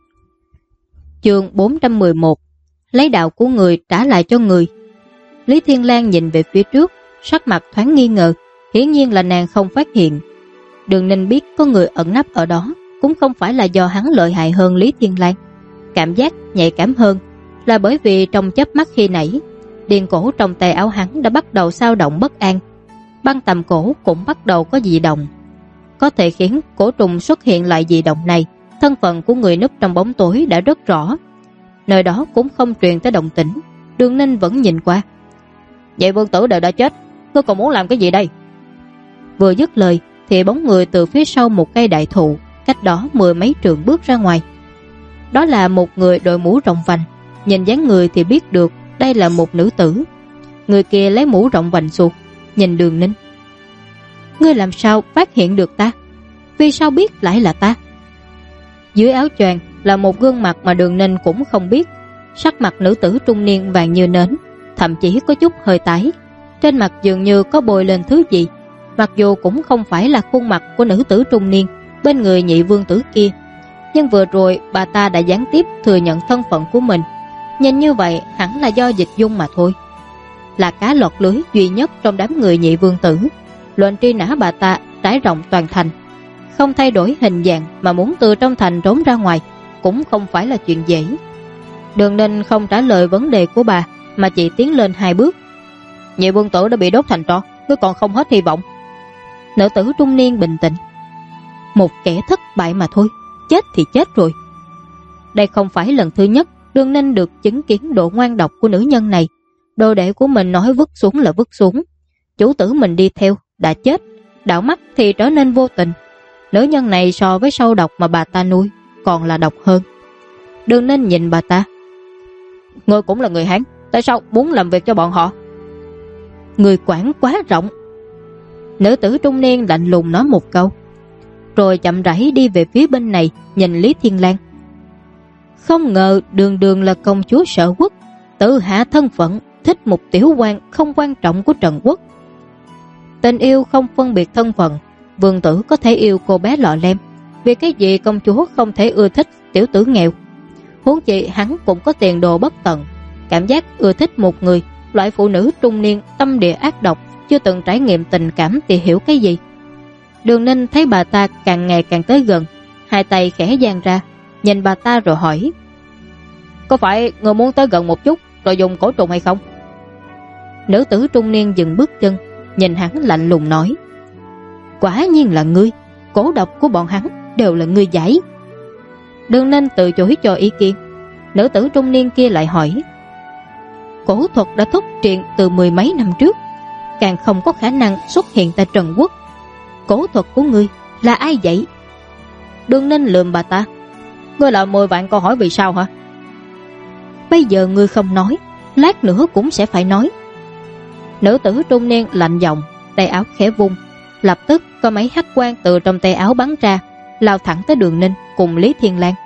Chương 411. Lấy đạo của người trả lại cho người. Lý Thiên Lang nhìn về phía trước, sắc mặt thoáng nghi ngờ, hiển nhiên là nàng không phát hiện. Đường Ninh biết có người ẩn nấp ở đó, cũng không phải là do hắn lợi hại hơn Lý Thiên Lang. Cảm giác nhạy cảm hơn là bởi vì trong chớp mắt khi nãy, điền cổ trong tay áo hắn đã bắt đầu xao động bất an. Băng tầm cổ cũng bắt đầu có dị động. Có thể khiến cổ trùng xuất hiện lại dị động này, thân phận của người núp trong bóng tối đã rất rõ. Nơi đó cũng không truyền tới động tĩnh. Đường Ninh vẫn nhìn qua. Vậy vương tử đều đã chết, ngươi còn muốn làm cái gì đây? Vừa dứt lời thì bóng người từ phía sau một cây đại thụ, cách đó 10 mấy trượng bước ra ngoài. Đó là một người đội mũ rộng vành, nhìn dáng người thì biết được đây là một nữ tử. Người kia lấy mũ rộng vành xuống, nhìn Đường Ninh. Ngươi làm sao phát hiện được ta? Vì sao biết lại là ta? Dưới áo choàng là một gương mặt mà Đường Ninh cũng không biết. Sắc mặt nữ tử trung niên vàng như nến, thậm chí có chút hơi tái. Trên mặt dường như có bôi lên thứ gì, mặc dù cũng không phải là khuôn mặt của nữ tử trung niên bên người nhị vương tử kia, Nhưng vừa rồi bà ta đã gián tiếp thừa nhận thân phận của mình. Nhìn như vậy hẳn là do Dịch Dung mà thôi, là cá lọt lưới duy nhất trong đám người Nhị Vương tử. Lệnh truy nã bà ta trải rộng toàn thành, không thay đổi hình dạng mà muốn từ trong thành trốn ra ngoài cũng không phải là chuyện dễ. Đường Ninh không trả lời vấn đề của bà mà chỉ tiến lên 2 bước. Nhị Vương tử đã bị đốt thành tro, ngươi còn không hết hy vọng. Nữ tử trung niên bình tĩnh. Một kẻ thất bại mà thôi, chết thì chết rồi. Đây không phải lần thứ nhất Đường Ninh được chứng kiến độ ngoan độc của nữ nhân này. Đồ đệ của mình nói vứt xuống là vứt xuống, chủ tử mình đi theo đã chết, đảo mắt thì trở nên vô tình. Nữ nhân này so với sâu độc mà bà ta nuôi còn là độc hơn. Đường Ninh nhìn bà ta. Ngươi cũng là người Hán, tại sao muốn làm việc cho bọn họ? Người quản quá rộng. Nữ tử trung niên lạnh lùng nói một câu, rồi chậm rãi đi về phía bên này, nhìn Lý Thiên Lang. Không ngờ Đường Đường là công chúa Sở Quốc, tự hạ thân phận, thích một tiểu quan không quan trọng của Trần Quốc. Tình yêu không phân biệt thân phận, vương tử có thể yêu cô bé lọ lem, vì cái gì công chúa không thể ưa thích tiểu tử nghèo? Huống chi hắn cũng có tiền đồ bất tận, cảm giác ưa thích một người, loại phụ nữ trung niên tâm địa ác độc, chưa từng trải nghiệm tình cảm thì hiểu cái gì. Đường Ninh thấy bà ta càng ngày càng tới gần, hai tay khẽ dang ra, nhìn bà ta rồi hỏi: Có phải người muốn tới gần một chút rồi dùng cổ trùng hay không? Nữ tử trung niên dừng bước chân, nhìn hắn lạnh lùng nói: Quả nhiên là ngươi, cổ độc của bọn hắn đều là ngươi giải. Đường Ninh từ chối cho ý kiến. Nữ tử trung niên kia lại hỏi: Cổ thuật đã thúc truyền từ 10 mấy năm trước, càng không có khả năng xuất hiện tại Trần Quốc. Cổ thuật của ngươi là ai dạy? Đường Ninh lườm bà ta: Ngươi là 10 vạn câu hỏi vì sao hả? Bây giờ ngươi không nói, lát nữa cũng sẽ phải nói. Nữ tử trung niên lạnh giọng, tay áo khẽ vung, lập tức có mấy hắc quang từ trong tay áo bắn ra, lao thẳng tới Đường Ninh cùng Lý Thiên Lang.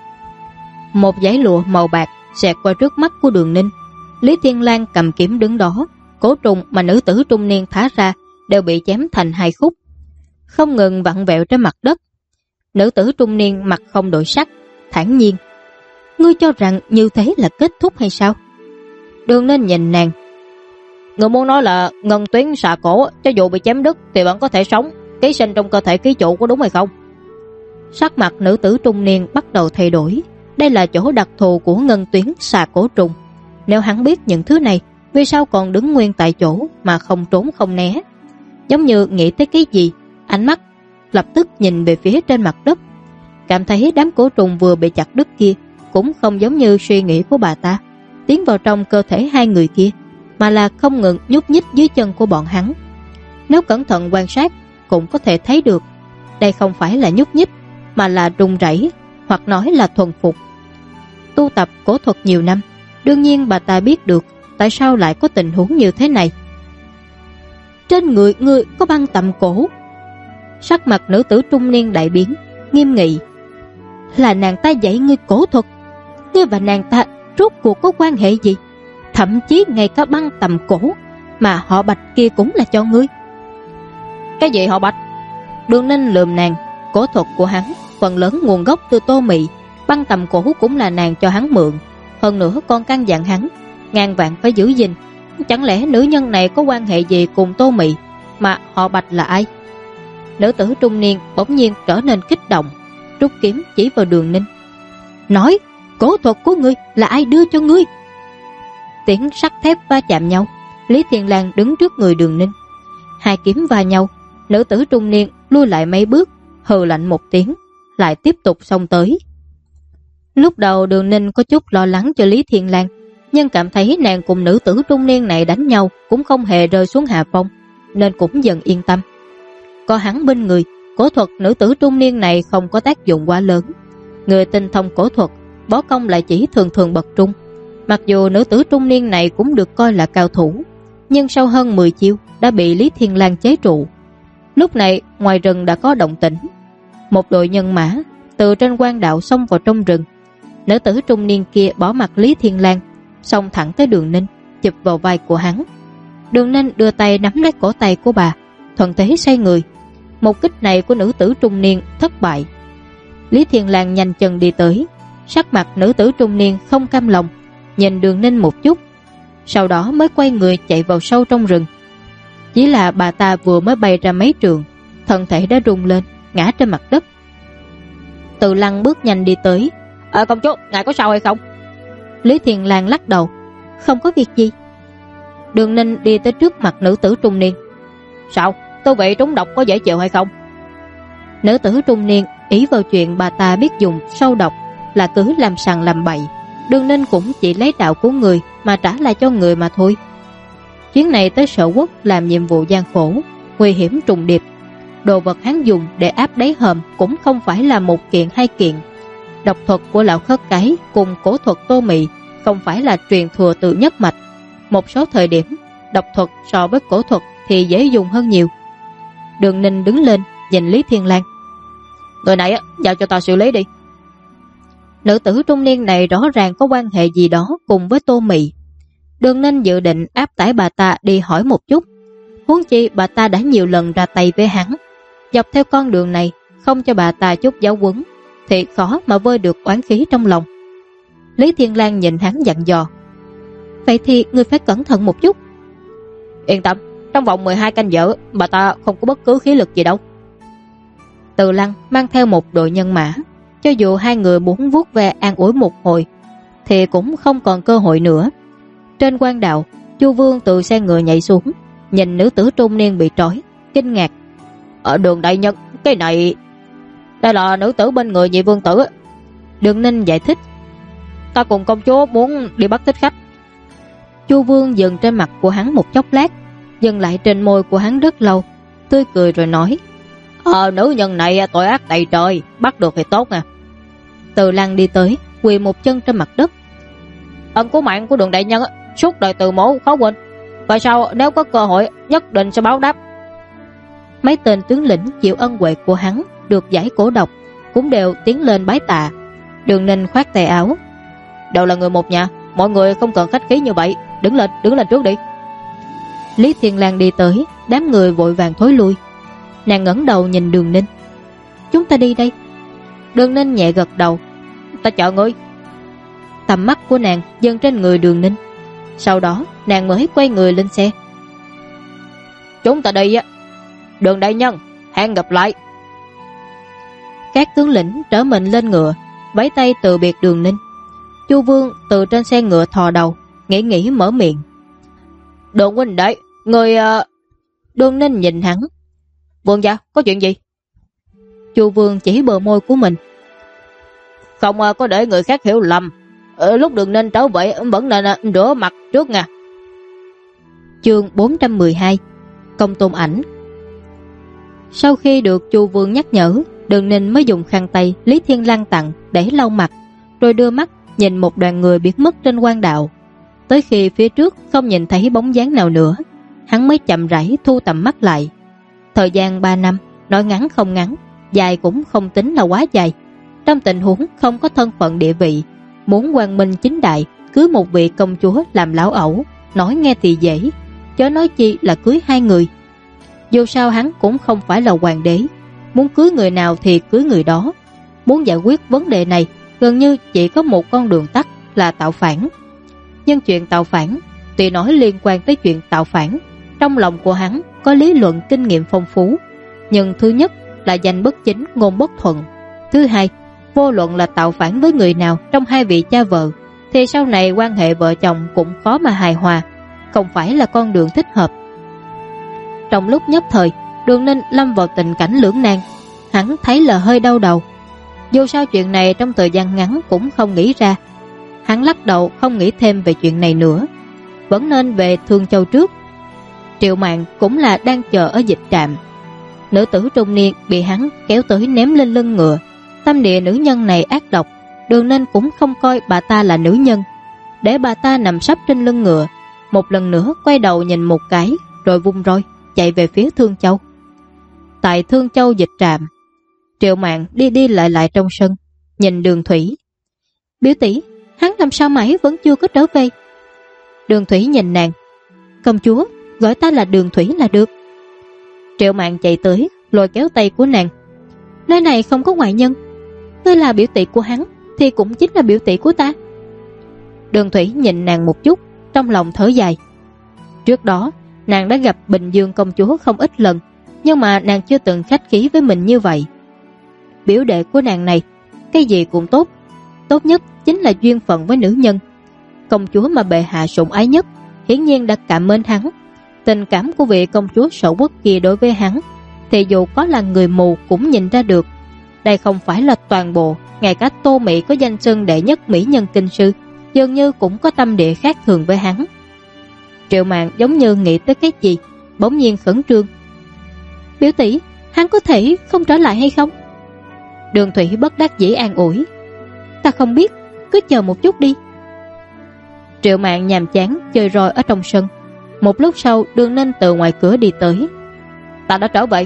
Một dải lụa màu bạc xẹt qua trước mắt của Đường Ninh. Lý Thiên Lang cầm kiếm đứng đó, cổ trùng mà nữ tử trung niên thả ra đều bị chém thành 2 khúc, không ngừng vặn vẹo trên mặt đất. Nữ tử trung niên mặt không đổi sắc, thản nhiên: Ngươi cho rằng như thế là kết thúc hay sao? Đường Ninh nhìn nàng: Người muốn nói là ngân tuyến xạ cổ, cho dù bị chém đứt thì vẫn có thể sống, ký sinh trong cơ thể ký chủ, có đúng hay không? Sắc mặt nữ tử trung niên bắt đầu thay đổi. Đây là chỗ đặc thù của ngân tuyến xà cổ trùng. Nếu hắn biết những thứ này, vì sao còn đứng nguyên tại chỗ mà không trốn không né? Giống như nghĩ tới cái gì, ánh mắt lập tức nhìn về phía trên mặt đất, cảm thấy đám cổ trùng vừa bị chặt đứt kia cũng không giống như suy nghĩ của bà ta tiến vào trong cơ thể hai người kia, mà là không ngừng nhúc nhích dưới chân của bọn hắn. Nếu cẩn thận quan sát cũng có thể thấy được, đây không phải là nhúc nhích mà là rung rẩy, hoặc nói là thuần phục. Tu tập cổ thuật nhiều năm, đương nhiên bà ta biết được tại sao lại có tình huống như thế này. Trên người ngươi có băng tầm cổ. Sắc mặt nữ tử trung niên đại biến, nghiêm nghị: Là nàng ta dạy ngươi cổ thuật? Ngươi và nàng ta rốt cuộc có quan hệ gì? Thậm chí ngay cả băng tầm cổ mà họ Bạch kia cũng là cho ngươi. Cái gì họ Bạch? Đường Ninh lườm nàng. Cổ thuật của hắn phần lớn nguồn gốc từ Tô Mị, băng tầm cổ cũng là nàng cho hắn mượn, hơn nữa còn căn dặn hắn ngàn vạn phải giữ gìn. Chẳng lẽ nữ nhân này có quan hệ gì cùng Tô Mị, mà họ Bạch là ai? Nữ tử trung niên bỗng nhiên trở nên kích động, rút kiếm chỉ vào Đường Ninh, nói: Cổ thuật của ngươi là ai đưa cho ngươi? Tiếng sắt thép va chạm nhau. Lý Thiên Lang đứng trước người Đường Ninh, hai kiếm va nhau. Nữ tử trung niên lui lại mấy bước, hừ lạnh một tiếng, lại tiếp tục xông tới. Lúc đầu Đường Ninh có chút lo lắng cho Lý Thiên Lang, nhưng cảm thấy nàng cùng nữ tử trung niên này đánh nhau cũng không hề rơi xuống hạ phong, nên cũng dần yên tâm. Có hắn bên người, cổ thuật nữ tử trung niên này không có tác dụng quá lớn. Người tinh thông cổ thuật, võ công lại chỉ thường thường bậc trung. Mặc dù nữ tử trung niên này cũng được coi là cao thủ, nhưng sau hơn 10 chiêu đã bị Lý Thiên Lang chế trụ. Lúc này ngoài rừng đã có động tĩnh, một đội nhân mã từ trên quan đạo xông vào trong rừng. Nữ tử trung niên kia bỏ mặc Lý Thiên Lang, xông thẳng tới Đường Ninh, chụp vào vai của hắn. Đường Ninh đưa tay nắm lấy cổ tay của bà, thuận thế xoay người. Một kích này của nữ tử trung niên thất bại. Lý Thiên Lang nhanh chân đi tới, sắc mặt nữ tử trung niên không cam lòng, nhìn Đường Ninh một chút, sau đó mới quay người chạy vào sâu trong rừng. Chỉ là bà ta vừa mới bay ra mấy trường, thân thể đã rung lên, ngã trên mặt đất. Từ Lăng bước nhanh đi tới. Công chúa, ngài có sao hay không? Lý Thiên Lang lắc đầu. Không có việc gì. Đường Ninh đi tới trước mặt nữ tử trung niên. Sao? Tôi bị trúng độc có dễ chịu hay không? Nữ tử trung niên ý vào chuyện bà ta biết dùng sâu độc là cứ làm sằng làm bậy. Đường Ninh cũng chỉ lấy đạo của người mà trả lại cho người mà thôi. Chuyến này tới Sở Quốc làm nhiệm vụ gian khổ, nguy hiểm trùng điệp. Đồ vật hắn dùng để áp đáy hòm cũng không phải là một kiện hai kiện. Độc thuật của lão khất cái cùng cổ thuật Tô Mị không phải là truyền thừa từ nhất mạch. Một số thời điểm, độc thuật so với cổ thuật thì dễ dùng hơn nhiều. Đường Ninh đứng lên, nhìn Lý Thiên Lang. Người này giao cho ta xử lý đi. Nữ tử trung niên này rõ ràng có quan hệ gì đó cùng với Tô Mị. Đường Ninh dự định áp tải bà ta đi hỏi một chút. Huống chi bà ta đã nhiều lần ra tay với hắn. Dọc theo con đường này, không cho bà ta chút giáo huấn thì khó mà vơi được oán khí trong lòng. Lý Thiên Lang nhìn hắn dặn dò. Vậy thì ngươi phải cẩn thận một chút. Yên tâm, trong vòng 12 canh giờ bà ta không có bất cứ khí lực gì đâu. Từ Lăng mang theo một đội nhân mã. Cho dù hai người muốn vuốt ve an ủi một hồi thì cũng không còn cơ hội nữa. Trên quan đạo, Chu Vương từ xe ngựa nhảy xuống, nhìn nữ tử trung niên bị trói, kinh ngạc. Ở Đường đại nhân, cái này... Đây là nữ tử bên người nhị vương tử. Đường Ninh giải thích. Ta cùng công chúa muốn đi bắt thích khách. Chu Vương dừng trên mặt của hắn một chốc lát, dừng lại trên môi của hắn rất lâu, tươi cười rồi nói. Nữ nhân này tội ác đầy trời, bắt được thì tốt nè. Từ Lăng đi tới, quỳ một chân trên mặt đất. Ân cứu mạng của Đường đại nhân suốt đời từ mẫu khó quên. Và sau nếu có cơ hội nhất định sẽ báo đáp. Mấy tên tướng lĩnh chịu ân huệ của hắn được giải cổ độc cũng đều tiến lên bái tạ. Đường Ninh khoát tay áo. Đều là người một nhà, mọi người không cần khách khí như vậy. Đứng lên trước đi. Lý Thiên Lang đi tới, đám người vội vàng thối lui. Nàng ngẩng đầu nhìn Đường Ninh. Chúng ta đi đây. Đường Ninh nhẹ gật đầu. Ta chờ ngươi. Tầm mắt của nàng dừng trên người Đường Ninh. Sau đó nàng mới quay người lên xe. Chúng ta đi. Đường đại nhân, hẹn gặp lại. Các tướng lĩnh trở mình lên ngựa, vẫy tay từ biệt Đường Ninh. Chu Vương từ trên xe ngựa thò đầu, nghĩ mở miệng. Đường huynh đệ, người... Đường Ninh nhìn hắn. Vương gia, có chuyện gì? Chu Vương chỉ bờ môi của mình. Không có để người khác hiểu lầm. Lúc Đường Ninh trở về vẫn nên rửa mặt trước nha. Chương 412 Công tôn ảnh. Sau khi được Chu Vương nhắc nhở, Đường Ninh mới dùng khăn tay Lý Thiên Lang tặng để lau mặt, rồi đưa mắt nhìn một đoàn người biến mất trên quan đạo. Tới khi phía trước không nhìn thấy bóng dáng nào nữa, hắn mới chậm rãi thu tầm mắt lại. Thời gian 3 năm, nói ngắn không ngắn, dài cũng không tính là quá dài. Trong tình huống không có thân phận địa vị, muốn quang minh chính đại cưới một vị công chúa làm lão ẩu, nói nghe thì dễ, chớ nói chi là cưới hai người. Dù sao hắn cũng không phải là hoàng đế, muốn cưới người nào thì cưới người đó. Muốn giải quyết vấn đề này, gần như chỉ có một con đường tắt là tạo phản. Nhưng chuyện tạo phản, tuy nói liên quan tới chuyện tạo phản, trong lòng của hắn có lý luận kinh nghiệm phong phú. Nhưng thứ nhất là danh bất chính ngôn bất thuận. Thứ hai, vô luận là tạo phản với người nào trong hai vị cha vợ, thì sau này quan hệ vợ chồng cũng khó mà hài hòa, không phải là con đường thích hợp. Trong lúc nhất thời, Đường Ninh lâm vào tình cảnh lưỡng nan. Hắn thấy là hơi đau đầu. Dù sao chuyện này trong thời gian ngắn cũng không nghĩ ra. Hắn lắc đầu không nghĩ thêm về chuyện này nữa, vẫn nên về Thương Châu trước. Triệu Mạn cũng là đang chờ ở dịch trạm. Nữ tử trung niên bị hắn kéo tới ném lên lưng ngựa. Tâm địa nữ nhân này ác độc, Đường Ninh cũng không coi bà ta là nữ nhân, để bà ta nằm sấp trên lưng ngựa, một lần nữa quay đầu nhìn một cái, rồi vung roi chạy về phía Thương Châu. Tại Thương Châu dịch trạm, Triệu Mạn đi lại trong sân, nhìn Đường Thủy. Biểu tỷ, hắn làm sao mãi vẫn chưa có trở về? Đường Thủy nhìn nàng. Công chúa, gọi ta là Đường Thủy là được. Triệu Mạn chạy tới, lôi kéo tay của nàng. Nơi này không có ngoại nhân. Ngươi là biểu tỷ của hắn thì cũng chính là biểu tỷ của ta. Đường Thủy nhìn nàng một chút, trong lòng thở dài. Trước đó nàng đã gặp Bình Dương công chúa không ít lần, nhưng mà nàng chưa từng khách khí với mình như vậy. Biểu đệ của nàng này cái gì cũng tốt, tốt nhất chính là duyên phận với nữ nhân. Công chúa mà bệ hạ sủng ái nhất hiển nhiên đã cảm ơn hắn. Tình cảm của vị công chúa Sở Quốc kia đối với hắn thì dù có là người mù cũng nhìn ra được. Đây không phải là toàn bộ, ngay cả Tô Mỹ có danh xưng đệ nhất mỹ nhân kinh sư dường như cũng có tâm địa khác thường với hắn. Triệu Mạn giống như nghĩ tới cái gì, bỗng nhiên khẩn trương. Biểu tỷ, hắn có thể không trở lại hay không? Đường Thủy bất đắc dĩ an ủi. Ta không biết, cứ chờ một chút đi. Triệu Mạn nhàm chán chơi roi ở trong sân. Một lúc sau Đường Ninh từ ngoài cửa đi tới. Ta đã trở về.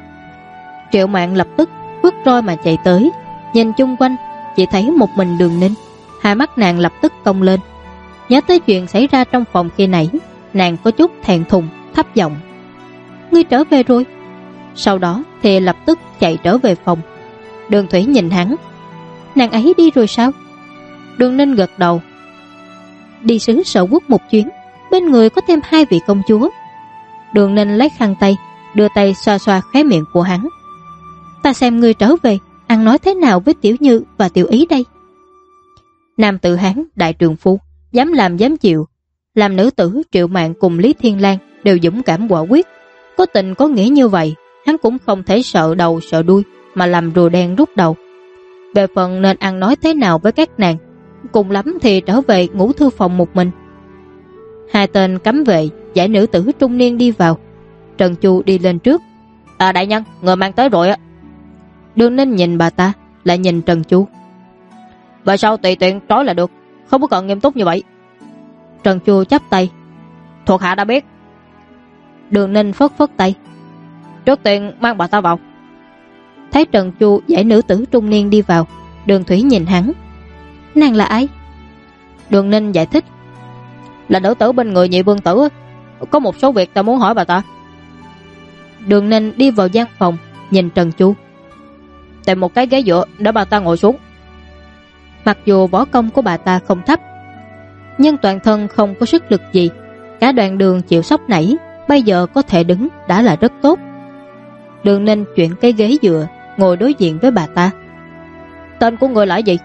Triệu Mạn lập tức vứt roi mà chạy tới, nhìn chung quanh chỉ thấy một mình Đường Ninh. Hai mắt nàng lập tức cong lên. Nhớ tới chuyện xảy ra trong phòng khi nãy, nàng có chút thẹn thùng thấp giọng. Ngươi trở về rồi? Sau đó thì lập tức chạy trở về phòng. Đường Thủy nhìn hắn. Nàng ấy đi rồi sao? Đường Ninh gật đầu. Đi xứ Sở Quốc một chuyến, bên người có thêm 2 vị công chúa. Đường Ninh lấy khăn tay, đưa tay xoa xoa khóe miệng của hắn. Ta xem ngươi trở về ăn nói thế nào với Tiểu Như và Tiểu Ý đây? Nam tử Hán đại trượng phu, dám làm dám chịu. Làm nữ tử Triệu Mạn cùng Lý Thiên Lang đều dũng cảm quả quyết. Có tình có nghĩa như vậy, hắn cũng không thể sợ đầu sợ đuôi mà làm rùa đen rút đầu. Về phần nên ăn nói thế nào với các nàng, cùng lắm thì trở về ngủ thư phòng một mình. 2 tên cấm vệ giải nữ tử trung niên đi vào. Trần Chu đi lên trước. Đại nhân, người mang tới rồi á. Đường Ninh nhìn bà ta, lại nhìn Trần Chu. Về sau tùy tiện trói là được, không có cần nghiêm túc như vậy. Trần Chu chắp tay. Thuộc hạ đã biết. Đường Ninh phất phất tay. Trước tiên mang bà ta vào. Thấy Trần Chu giải nữ tử trung niên đi vào, Đường Thủy nhìn hắn. Nàng là ai? Đường Ninh giải thích. Là nữ tử bên người nhị vương tử. Có một số việc ta muốn hỏi bà ta. Đường Ninh đi vào gian phòng, nhìn Trần Chu. Tìm một cái ghế dựa để bà ta ngồi xuống. Mặc dù võ công của bà ta không thấp, nhưng toàn thân không có sức lực gì. Cả đoạn đường chịu sốc nảy, bây giờ có thể đứng đã là rất tốt. Đường Ninh chuyển cái ghế dựa, ngồi đối diện với bà ta. Tên của người là gì?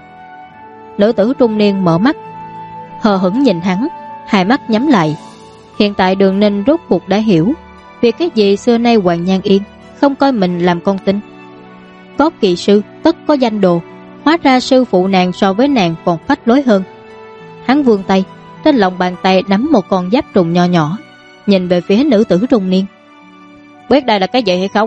Nữ tử trung niên mở mắt, hờ hững nhìn hắn, hai mắt nhắm lại. Hiện tại Đường Ninh rốt cuộc đã hiểu vì cái gì xưa nay Hoàng Nhan Yên không coi mình làm con tin. Có kỳ sư tất có danh đồ, hóa ra sư phụ nàng so với nàng còn phách lối hơn. Hắn vươn tay, trên lòng bàn tay nắm một con giáp trùng nho nhỏ, nhìn về phía nữ tử trung niên. Biết đây là cái gì hay không?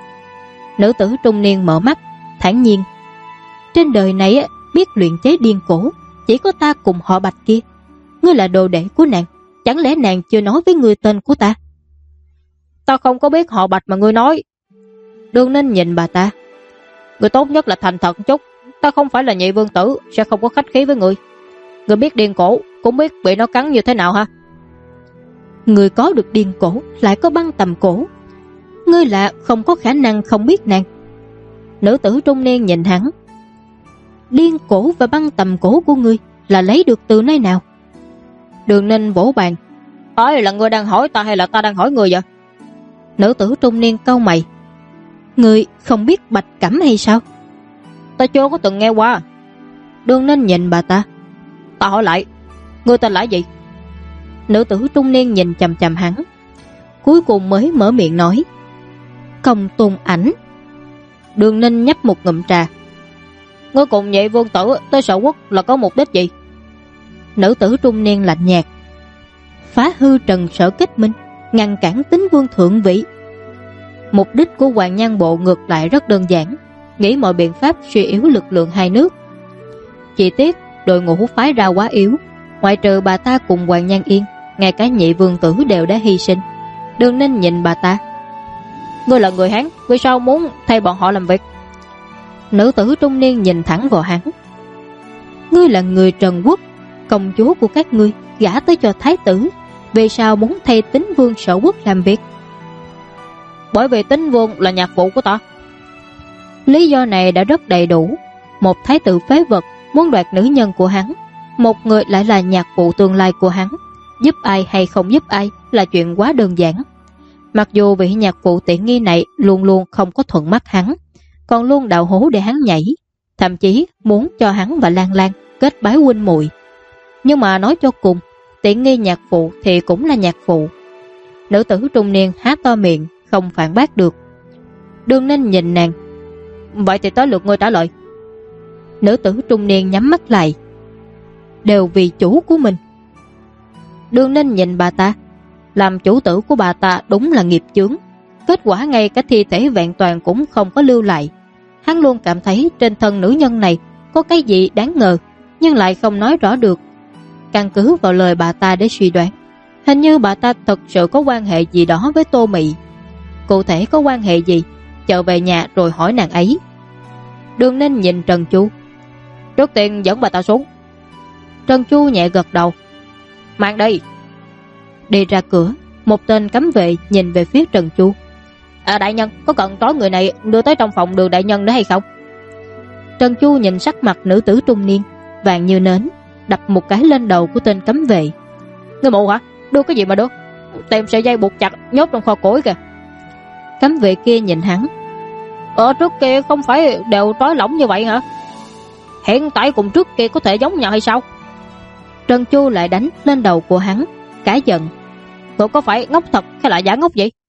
Nữ tử trung niên mở mắt, thản nhiên. Trên đời này biết luyện chế điên cổ chỉ có ta cùng họ Bạch kia. Ngươi là đồ đệ của nàng, chẳng lẽ nàng chưa nói với ngươi tên của ta? Ta không có biết họ Bạch mà ngươi nói. Đường Ninh nhìn bà ta. Ngươi tốt nhất là thành thật chút. Ta không phải là nhị vương tử, sẽ không có khách khí với ngươi. Ngươi biết điên cổ, cũng biết bị nó cắn như thế nào hả? Ngươi có được điên cổ, lại có băng tầm cổ. Ngươi là không có khả năng không biết nàng. Nữ tử trung niên nhìn hắn. Điên cổ và băng tầm cổ của ngươi là lấy được từ nơi nào? Đường Ninh vỗ bàn. Ôi, là ngươi đang hỏi ta hay là ta đang hỏi ngươi vậy? Nữ tử trung niên cau mày. Ngươi không biết Bạch Cẩm hay sao? Ta chưa có từng nghe qua. Đường Ninh nhìn bà ta. Ta hỏi lại, ngươi tên là gì? Nữ tử trung niên nhìn chằm chằm hắn, cuối cùng mới mở miệng nói. Công Tôn Ảnh. Đường Ninh nhấp một ngụm trà. Ngươi cùng nhị vương tử tới Sở Quốc là có mục đích gì? Nữ tử trung niên lạnh nhạt. Phá hư Trần Sở kết minh, ngăn cản Tín Vương thượng vị. Mục đích của Hoàng Nhan Bộ ngược lại rất đơn giản, nghĩ mọi biện pháp suy yếu lực lượng hai nước. Chỉ tiếc đội ngũ phái ra quá yếu, ngoại trừ bà ta cùng Hoàng Nhan Yên, ngay cả nhị vương tử đều đã hy sinh. Đường Ninh nhìn bà ta. Ngươi là người Hán, vì sao muốn thay bọn họ làm việc? Nữ tử trung niên nhìn thẳng vào hắn. Ngươi là người Trần Quốc, công chúa của các ngươi gả tới cho thái tử, vì sao muốn thay Tín Vương Sở Quốc làm việc? Bởi vì Tín Vương là nhạc vụ của ta. Lý do này đã rất đầy đủ. một thái tử phế vật muốn đoạt nữ nhân của hắn, một người lại là nhạc phụ tương lai của hắn. Giúp ai hay không giúp ai là chuyện quá đơn giản. Mặc dù vị nhạc phụ tiện nghi này luôn luôn không có thuận mắt hắn, còn luôn đào hố để hắn nhảy, thậm chí muốn cho hắn và Lan Lan kết bái huynh muội. Nhưng mà nói cho cùng, tiện nghi nhạc phụ thì cũng là nhạc phụ. Nữ tử trung niên há to miệng, không phản bác được. Đường Ninh nhìn nàng. Vậy thì tới lượt ngươi trả lời. Nữ tử trung niên nhắm mắt lại. Đều vì chủ của mình. Đường Ninh nhìn bà ta. Làm chủ tử của bà ta đúng là nghiệp chướng. Kết quả ngay cả thi thể vẹn toàn cũng không có lưu lại. Hắn luôn cảm thấy trên thân nữ nhân này có cái gì đáng ngờ, nhưng lại không nói rõ được. Căn cứ vào lời bà ta để suy đoán, hình như bà ta thật sự có quan hệ gì đó với Tô Mị. Cụ thể có quan hệ gì, chờ về nhà rồi hỏi nàng ấy. Đường Ninh nhìn Trần Chu. Trước tiên dẫn bà ta xuống. Trần Chu nhẹ gật đầu. Mang đi. Đi ra cửa, một tên cấm vệ nhìn về phía Trần Chu. Đại nhân, có cần trói người này đưa tới trong phòng Đường đại nhân nữa hay không? Trần Chu nhìn sắc mặt nữ tử trung niên, vàng như nến, đập một cái lên đầu của tên cấm vệ. Ngươi mụ hả? Đưa cái gì mà đưa? Tìm sợi dây buộc chặt nhốt trong kho củi kìa. Cấm vệ kia nhìn hắn. Trước kia không phải đều trói lỏng như vậy hả? Hiện tại cùng trước kia có thể giống nhau hay sao? Trần Chu lại đánh lên đầu của hắn, cả giận. Cậu có phải ngốc thật hay là giả ngốc vậy?